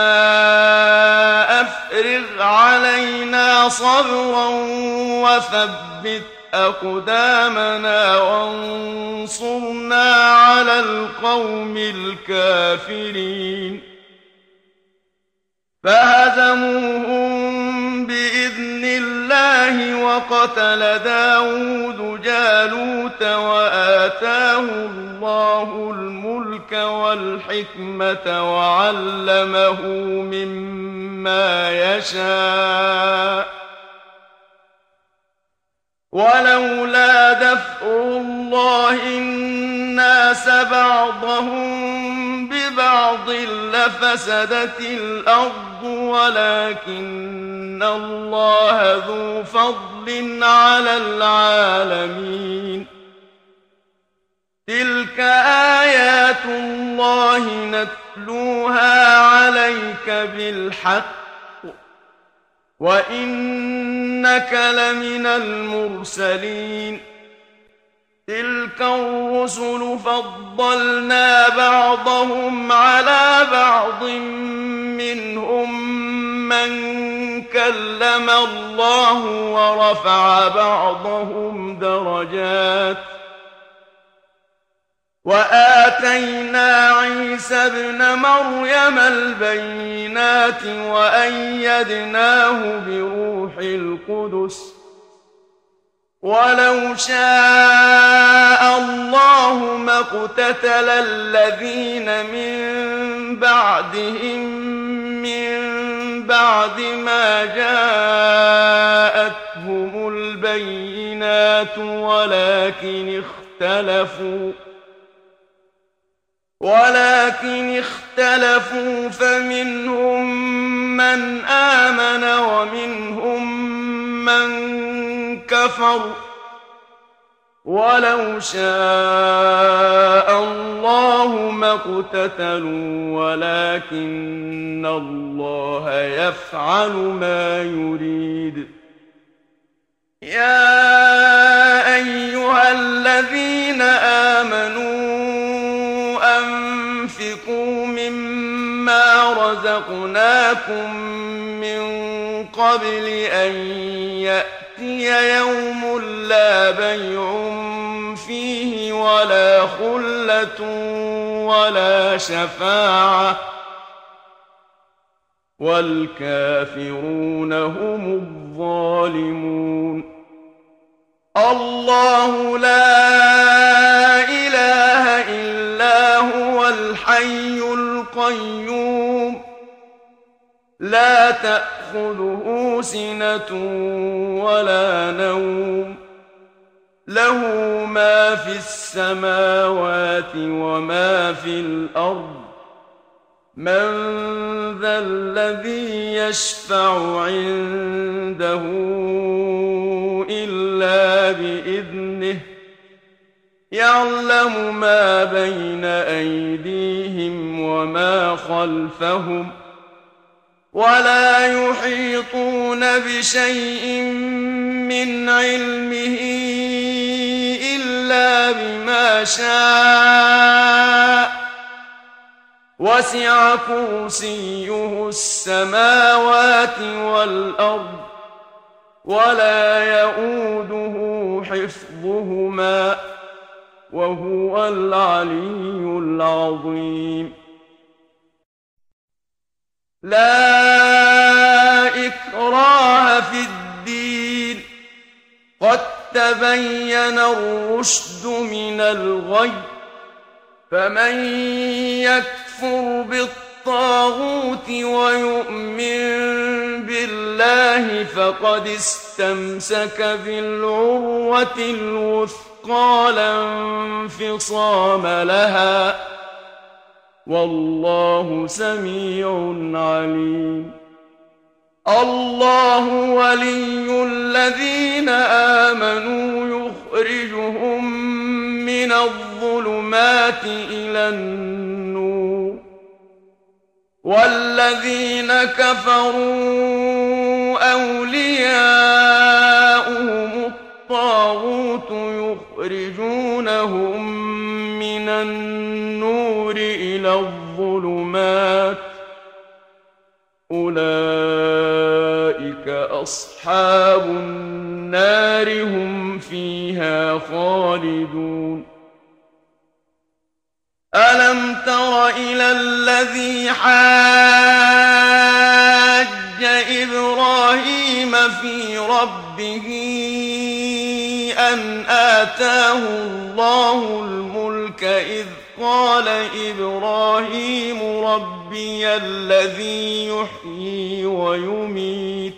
S1: أفرغ علينا صبرا وثبت أقدامنا وانصرنا على القوم الكافرين فهزموهم بإذن الله وقتل داود جالوت وآتاه الله الملك والحكمة وعلمه مما يشاء ولولا دفع الله الناس بعضهم ببعض لفسدت الأرض ولكن الله ذو فضل على العالمين تلك آيات الله نتلوها عليك بالحق وإنك لمن المرسلين تلك الرسل فضلنا بعضهم على بعض منهم من كلم الله ورفع بعضهم درجات وآتينا عيسى ابن مريم البينات وأيدناه بروح القدس ولو شاء الله ما اقتتل الذين من بعدهم من بعد ما جاءتهم البينات ولكن اختلفوا فمنهم من آمن ومنهم من كفر ولو شاء الله ما اقتتلوا ولكن الله يفعل ما يريد يا أيها الذين آمنوا أنفقوا مما رزقناكم من قبل أن يأتي يوم لا بيع فيه ولا خلة ولا شفاعة والكافرون هم الظالمون الله لا إله إلا هو الحي القيوم لا تأخذه سنة ولا نوم له ما في السماوات وما في الأرض من ذا الذي يشفع عنده إلا بإذنه يعلم ما بين أيديهم وما خلفهم ولا يحيطون بشيء من علمه إلا بما شاء وسع كرسيه السماوات والأرض ولا يئوده حفظهما وهو العلي العظيم لا إكراه في الدين قد تبين الرشد من الغي فمن يكفر بالطاغوت ويؤمن بالله فقد استمسك بالعروة الوثقى لا انفصام لها والله سميع عليم الله ولي الذين آمنوا يخرجهم من الظلمات إلى النور والذين كفروا أولياؤهم الطاغوت يخرجونهم من النور إلى الظلمات أولئك أصحاب النار هم فيها خالدون ألم تر إلى الذي حاج إبراهيم في ربه أن آتاه الله الملك إذ قال إبراهيم ربي الذي يحيي ويميت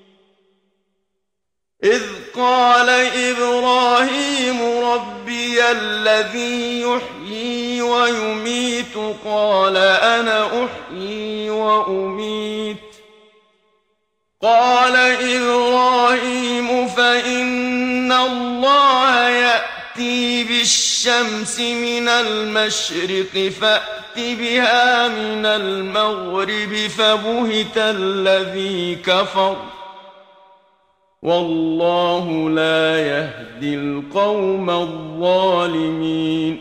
S1: قال أنا أحيي وأميت قال إبراهيم فإن الله يأتي بالشمس من المشرق فأت بها من المغرب فبهت الذي كفر والله لا يهدي القوم الظالمين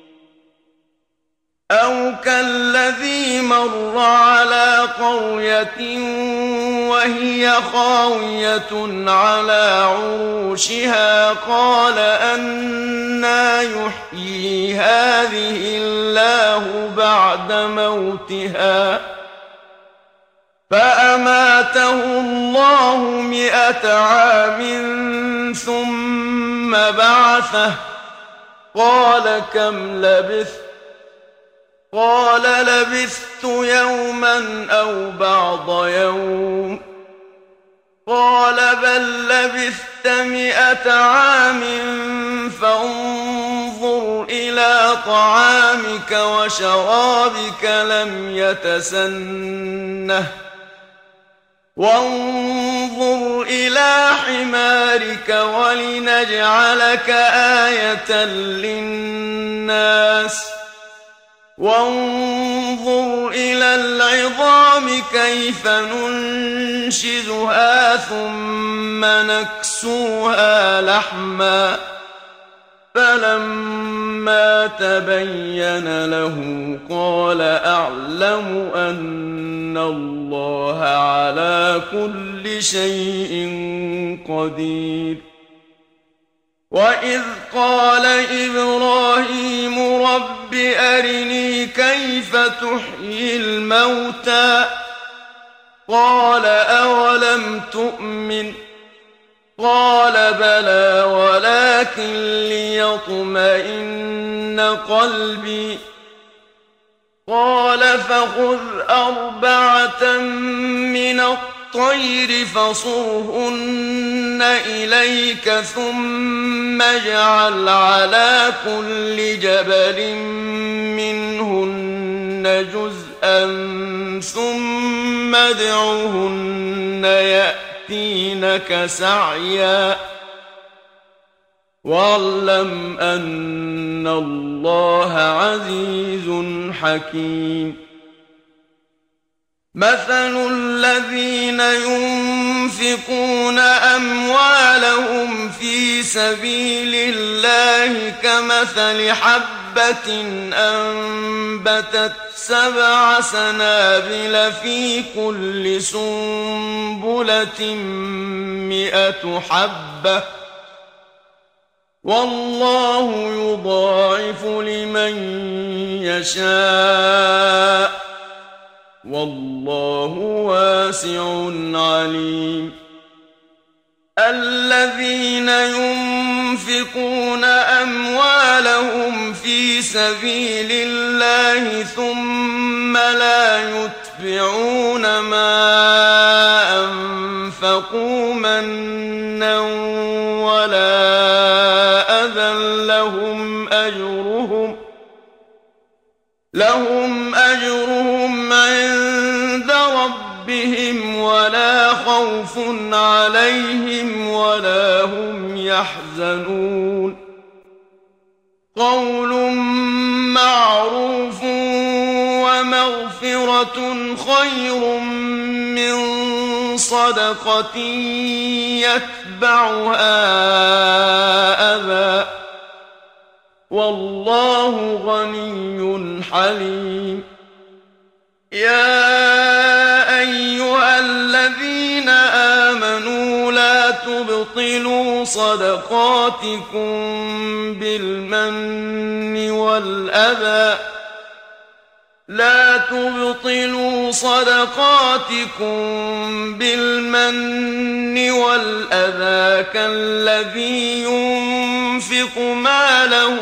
S1: أو كالذي مر على قرية وهي خاوية على عروشها قال أنى يحيي هذه الله بعد موتها فأماته الله 100 عام ثم بعثه قال كم لبثت قال لبثت يوما أو بعض يوم قال بل لبثت 100 عام فانظر إلى طعامك وشرابك لم يتسنه وانظر إلى حمارك ولنجعلك آية للناس وانظر إلى العظام كيف ننشزها ثم نكسوها لحما فلما تبين له قال أعلم أن الله على كل شيء قدير وإذ قال إبراهيم رب أرني كيف تحيي الموتى قال أولم تؤمن قال بلى ولكن ليطمئن قلبي قال فخذ 4 من الطير فصرهن إليك ثم اجعل على كل جبل منهن جزءا ثم ادعهن يأتينك سعيا واعلم أن الله عزيز حكيم. مثل الذين ينفقون أموالهم في سبيل الله كمثل حبة أنبتت 7 سنابل في كل سنبلة 100 حبة والله يضاعف لمن يشاء والله واسع عليم. الذين ينفقون أموالهم في سبيل الله ثم لا يتبعون ما أنفقوا منا ولا أذى لهم أجرهم عند ربهم ولا خوف عليهم ولا هم يحزنون. قول معروف ومغفرة خير من صدقة يتبعها أذى والله غني حليم. يا أيها الذين آمنوا لا تبطلوا صدقاتكم بالمن والأذى كالذي ينفق ماله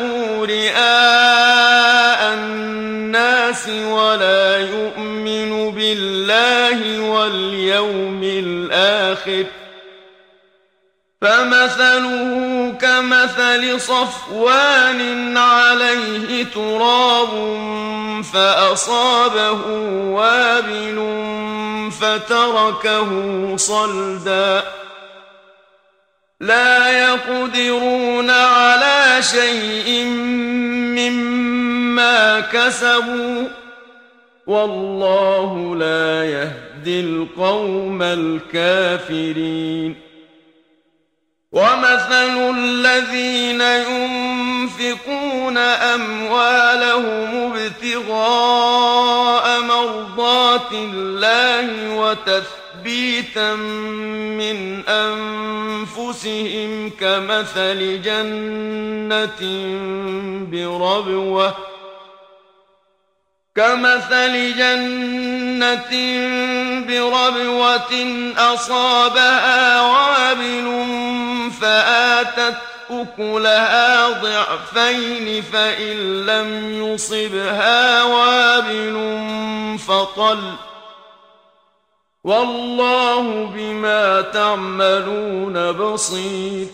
S1: رئاء الناس ولا يؤمن بالله واليوم الآخر فمثله كمثل صفوان عليه تراب فأصابه وابل فتركه صلدا لا يقدرون على شيء مما كسبوا والله لا يهدي القوم الكافرين. ومثل الذين ينفقون أموالهم ابتغاء مرضات الله وتثبيتا من أنفسهم كمثل جنة بربوة أصابها وابل فآتت أكلها ضعفين فإن لم يصبها وابل فطل والله بما تعملون بصير.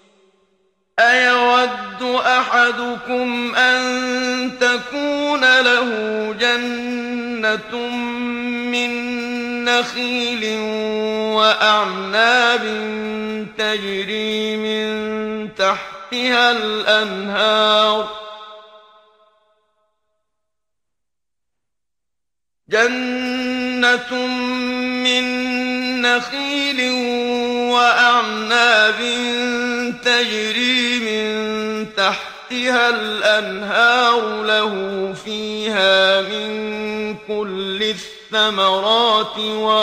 S1: أيود أحدكم أن تكون له جنة من نخيل وأعناب تجري من تحتها الأنهار له فيها من كل الثمرات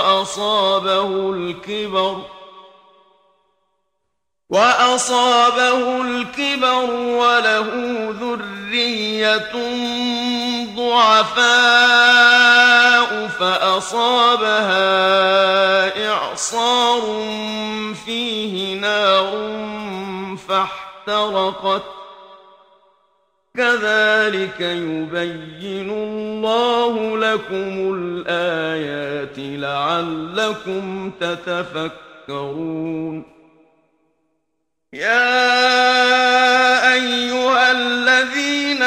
S1: وأصابه الكبر وله ذرية ضعفاء فأصابها إعصار فيه نار فاحترقت كذلك يبين الله لكم الآيات لعلكم تتفكرون. يا أيها الذين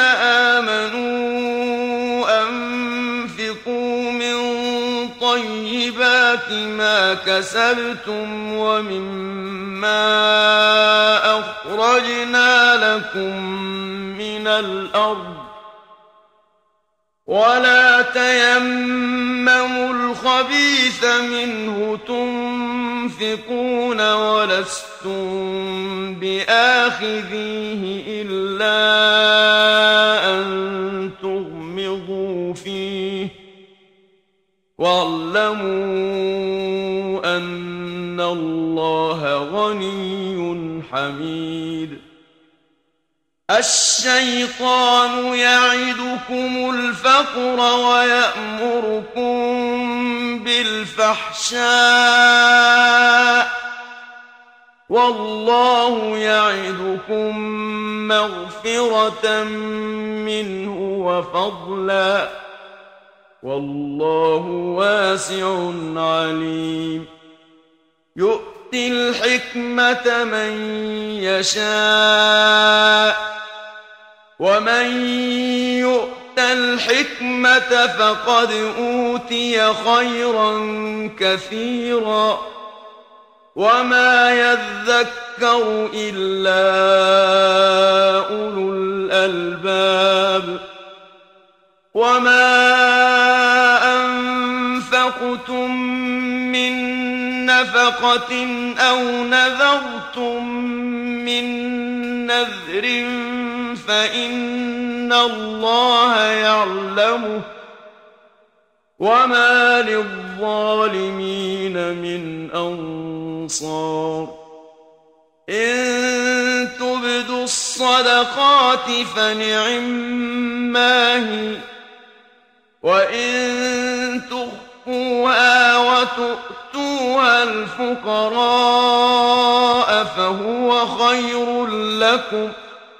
S1: آمنوا أنفقوا من طيبات ما كسبتم ومما أخرجنا لكم من الأرض ولا تيمموا الخبيث منه تنفقون ولستم بآخذيه إلا أن تغمضوا فيه واعلموا أن الله غني حميد. الشيطان يعدكم الفقر ويأمركم بالفحشاء والله يعدكم مغفرة منه وفضلا والله واسع عليم. يؤتي الحكمة من يشاء ومن يؤت الحكمة فقد أوتي خيرا كثيرا وما يذكر إلا أولو الألباب. وما أنفقتم من نفقة أو نذرتم من نذر فإن الله يعلمه وما للظالمين من أنصار. إن تبدوا الصدقات فنعما هي وإن تخفوها وتؤتوها الفقراء فهو خير لكم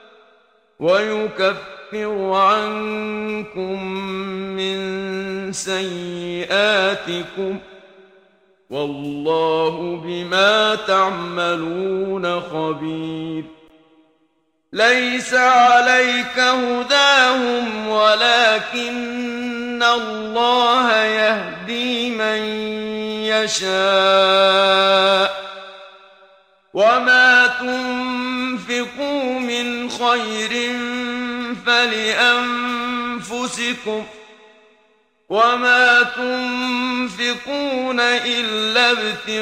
S1: ويكفر عنكم من سيئاتكم والله بما تعملون خبير. ليس عليك هداهم ولكن الله يهدي من يشاء وما تنفقوا من خير فلأنفسكم وما تنفقون إلا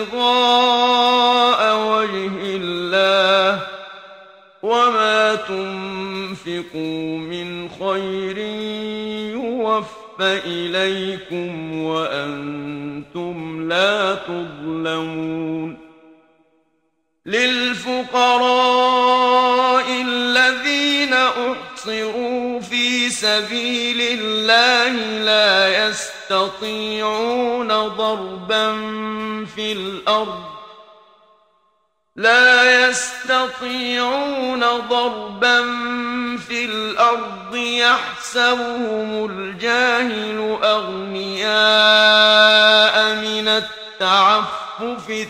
S1: ابتغاء وجه الله وما تنفقوا من خير يوفى إليكم وأنتم لا تظلمون. للفقراء الذين أحصروا في سبيل الله لا يستطيعون ضربا في الأرض يحسبهم الجاهل أغنياء من التعفف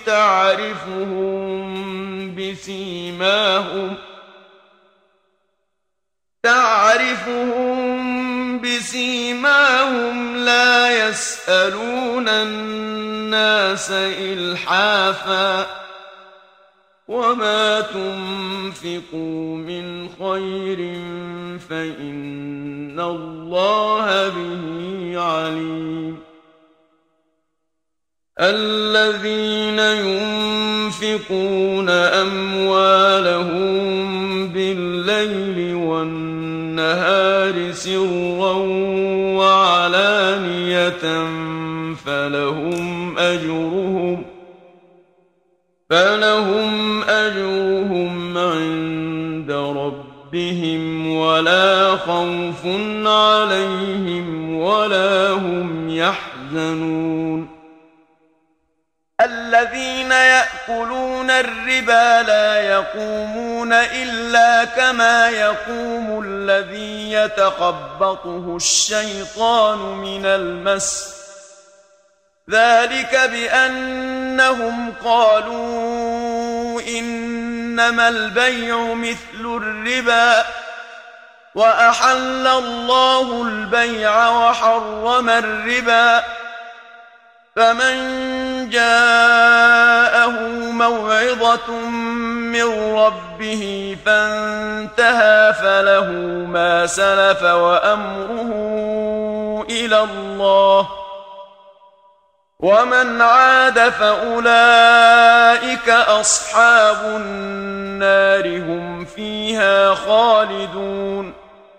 S1: تعرفهم بسيماهم لا يسألون الناس إلحافا وما تنفقوا من خير فإن الله به عليم. الذين ينفقون أموالهم بالليل والنهار سرا وعلانية فلهم أجرهم عند ربهم ولا خوف عليهم ولا هم يحزنون. الذين يأكلون الربا لا يقومون إلا كما يقوم الذي يتخبطه الشيطان من المس ذلك بأنهم قالوا إنما البيع مثل الربا وأحل الله البيع وحرم الربا فمن جاءه موعظة من من ربه فانتهى فله ما سلف وأمره إلى الله، ومن عاد فأولئك أصحاب النار هم فيها خالدون.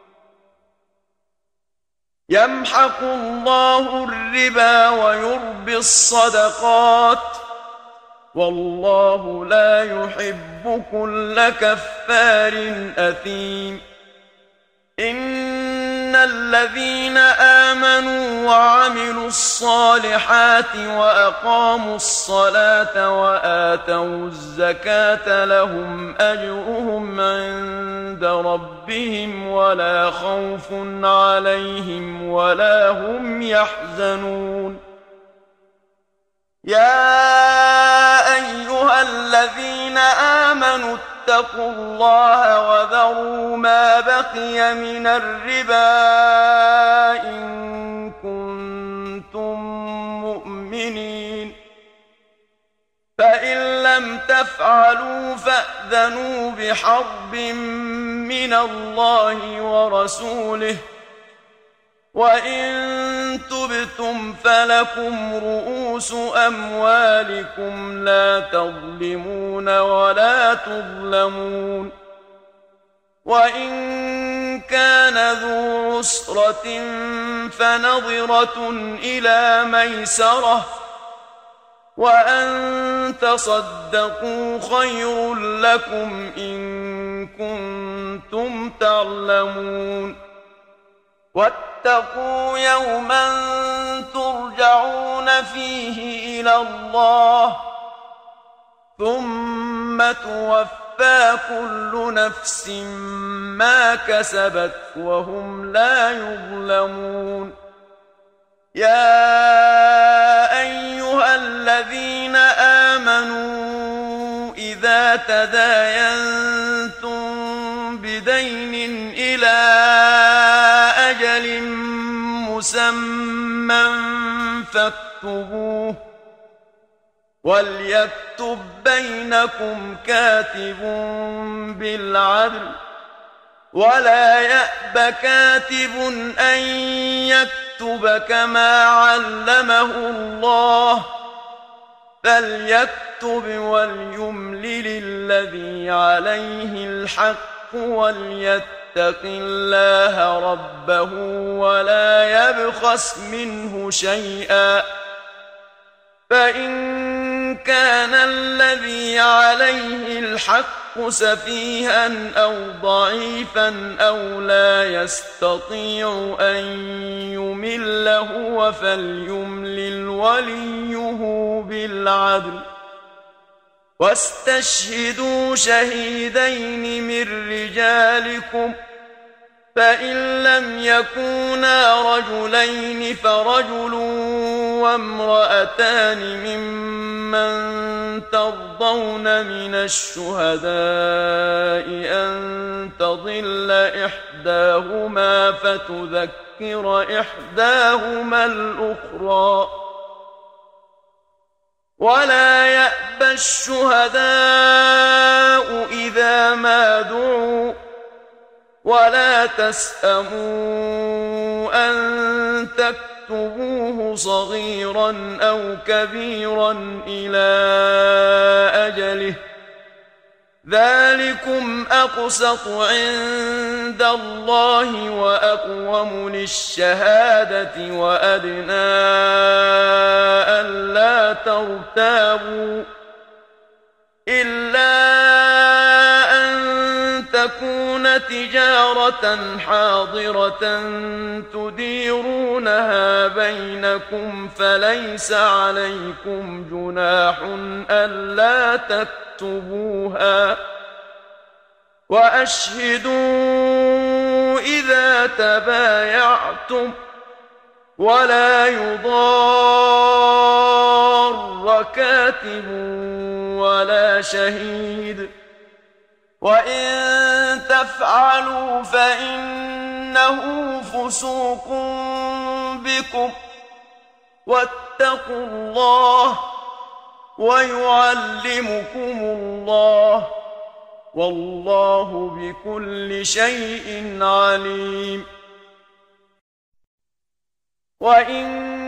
S1: يمحق الله الربا ويربي الصدقات، والله لا يحب كل كفار أثيم. إن الذين آمنوا وعملوا الصالحات وأقاموا الصلاة وآتوا الزكاة لهم أجرهم عند ربهم ولا خوف عليهم ولا هم يحزنون. يا أيها الذين آمنوا اتقوا الله وذروا ما بقي من الربا إن كنتم مؤمنين، فإن لم تفعلوا فأذنوا بحرب من الله ورسوله، وإن تبتم فلكم رؤوس أموالكم لا تظلمون ولا تظلمون. وإن كان ذو عسرة فنظرة إلى ميسرة، وأن تصدقوا خير لكم إن كنتم تعلمون. واتقوا يوما ترجعون فيه إلى الله ثم توفى كل نفس ما كسبت وهم لا يظلمون. يا أيها الذين آمنوا إذا تداينتم بدين إلى أجل مسمى فاكتبوه، وليكتب بينكم كاتب بالعدل، ولا يأب كاتب أن يكتب كما علمه الله، فليكتب وليملل الذي عليه الحق وليتق الله ربه ولا يبخس منه شيئا، فإن كان الذي عليه الحق سفيها أو ضعيفا أو لا يستطيع أن يمل هو فليملل وليه بالعدل. واستشهدوا شهيدين من رجالكم، فإن لم يكونا رجلين فرجل وامرأتان ممن ترضون من الشهداء أن تضل إحداهما فتذكر إحداهما الأخرى، ولا يأبى الشهداء إذا ما دعوا، ولا تسأموا أن تكتبوه صغيرا أو كبيرا إلى أجله، ذلكم أقسط عند الله وأقوم للشهادة وأدنى ألا ترتابوا، إلا أن تكون تجارة حاضرة تديرونها بينكم فليس عليكم جناح ألا تكتبوها، وأشهدوا إذا تبايعتم، ولا يضار كاتب ولا شهيد، وإن تفعلوا فإنه فسوق بكم، واتقوا الله ويعلمكم الله، والله بكل شيء عليم. وإن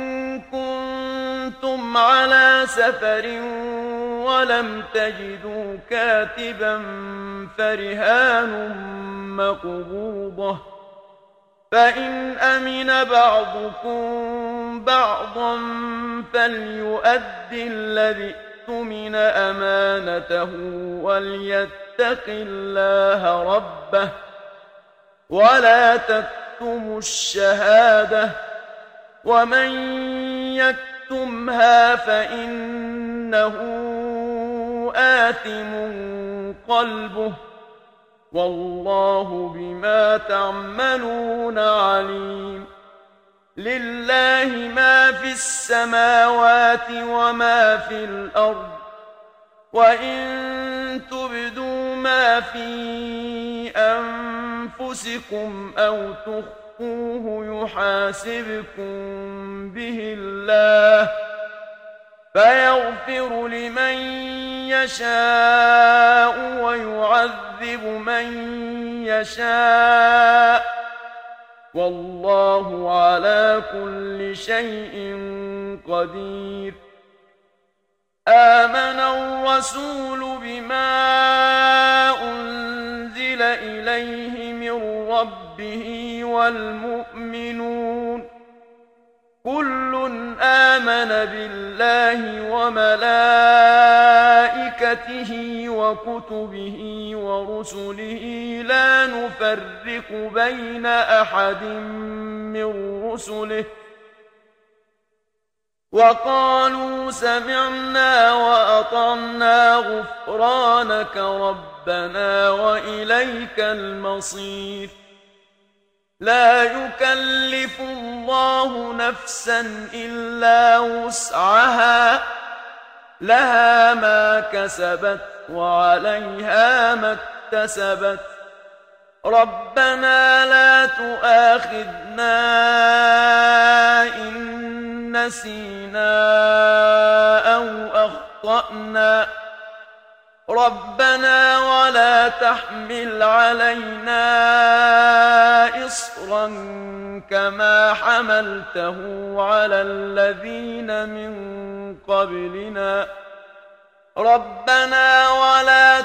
S1: كنتم على سفر ولم تجدوا كاتبا فرهان مقبوضة، فإن أمن بعضكم بعضا فليؤد الذي اؤتمن أمانته وليتق الله ربه ولا تكتموا الشهادة، ومن يكتمها فإنه آثم قلبه والله بما تعملون عليم. لله ما في السماوات وما في الأرض، وإن تبدوا ما في أنفسكم أو تخفوه يحاسبكم به الله فيغفر لمن يشاء ويعذب من يشاء، والله على كل شيء قدير. آمن الرسول بما أنزل إليه من ربه والمؤمنون كل آمن بالله وملائكته وكتبه ورسله لا نفرق بين أحد من رسله وقالوا سمعنا وأطعنا غفرانك ربنا وإليك المصير. لا يكلف الله نفسا إلا وسعها لها ما كسبت وعليها ما اكتسبت ربنا لا تؤاخذنا إن نسينا أو أخطأنا ربنا ولا تحمل علينا إصرا كما حملته على الذين من قبلنا ربنا ولا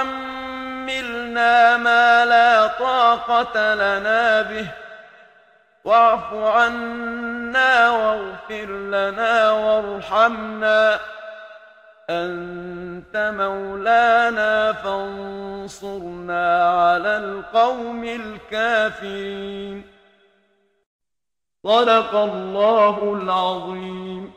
S1: تحملنا ما لا طاقة لنا به واعف عنا واغفر لنا وارحمنا أنت مولانا فانصرنا على القوم الكافرين. صدق الله العظيم.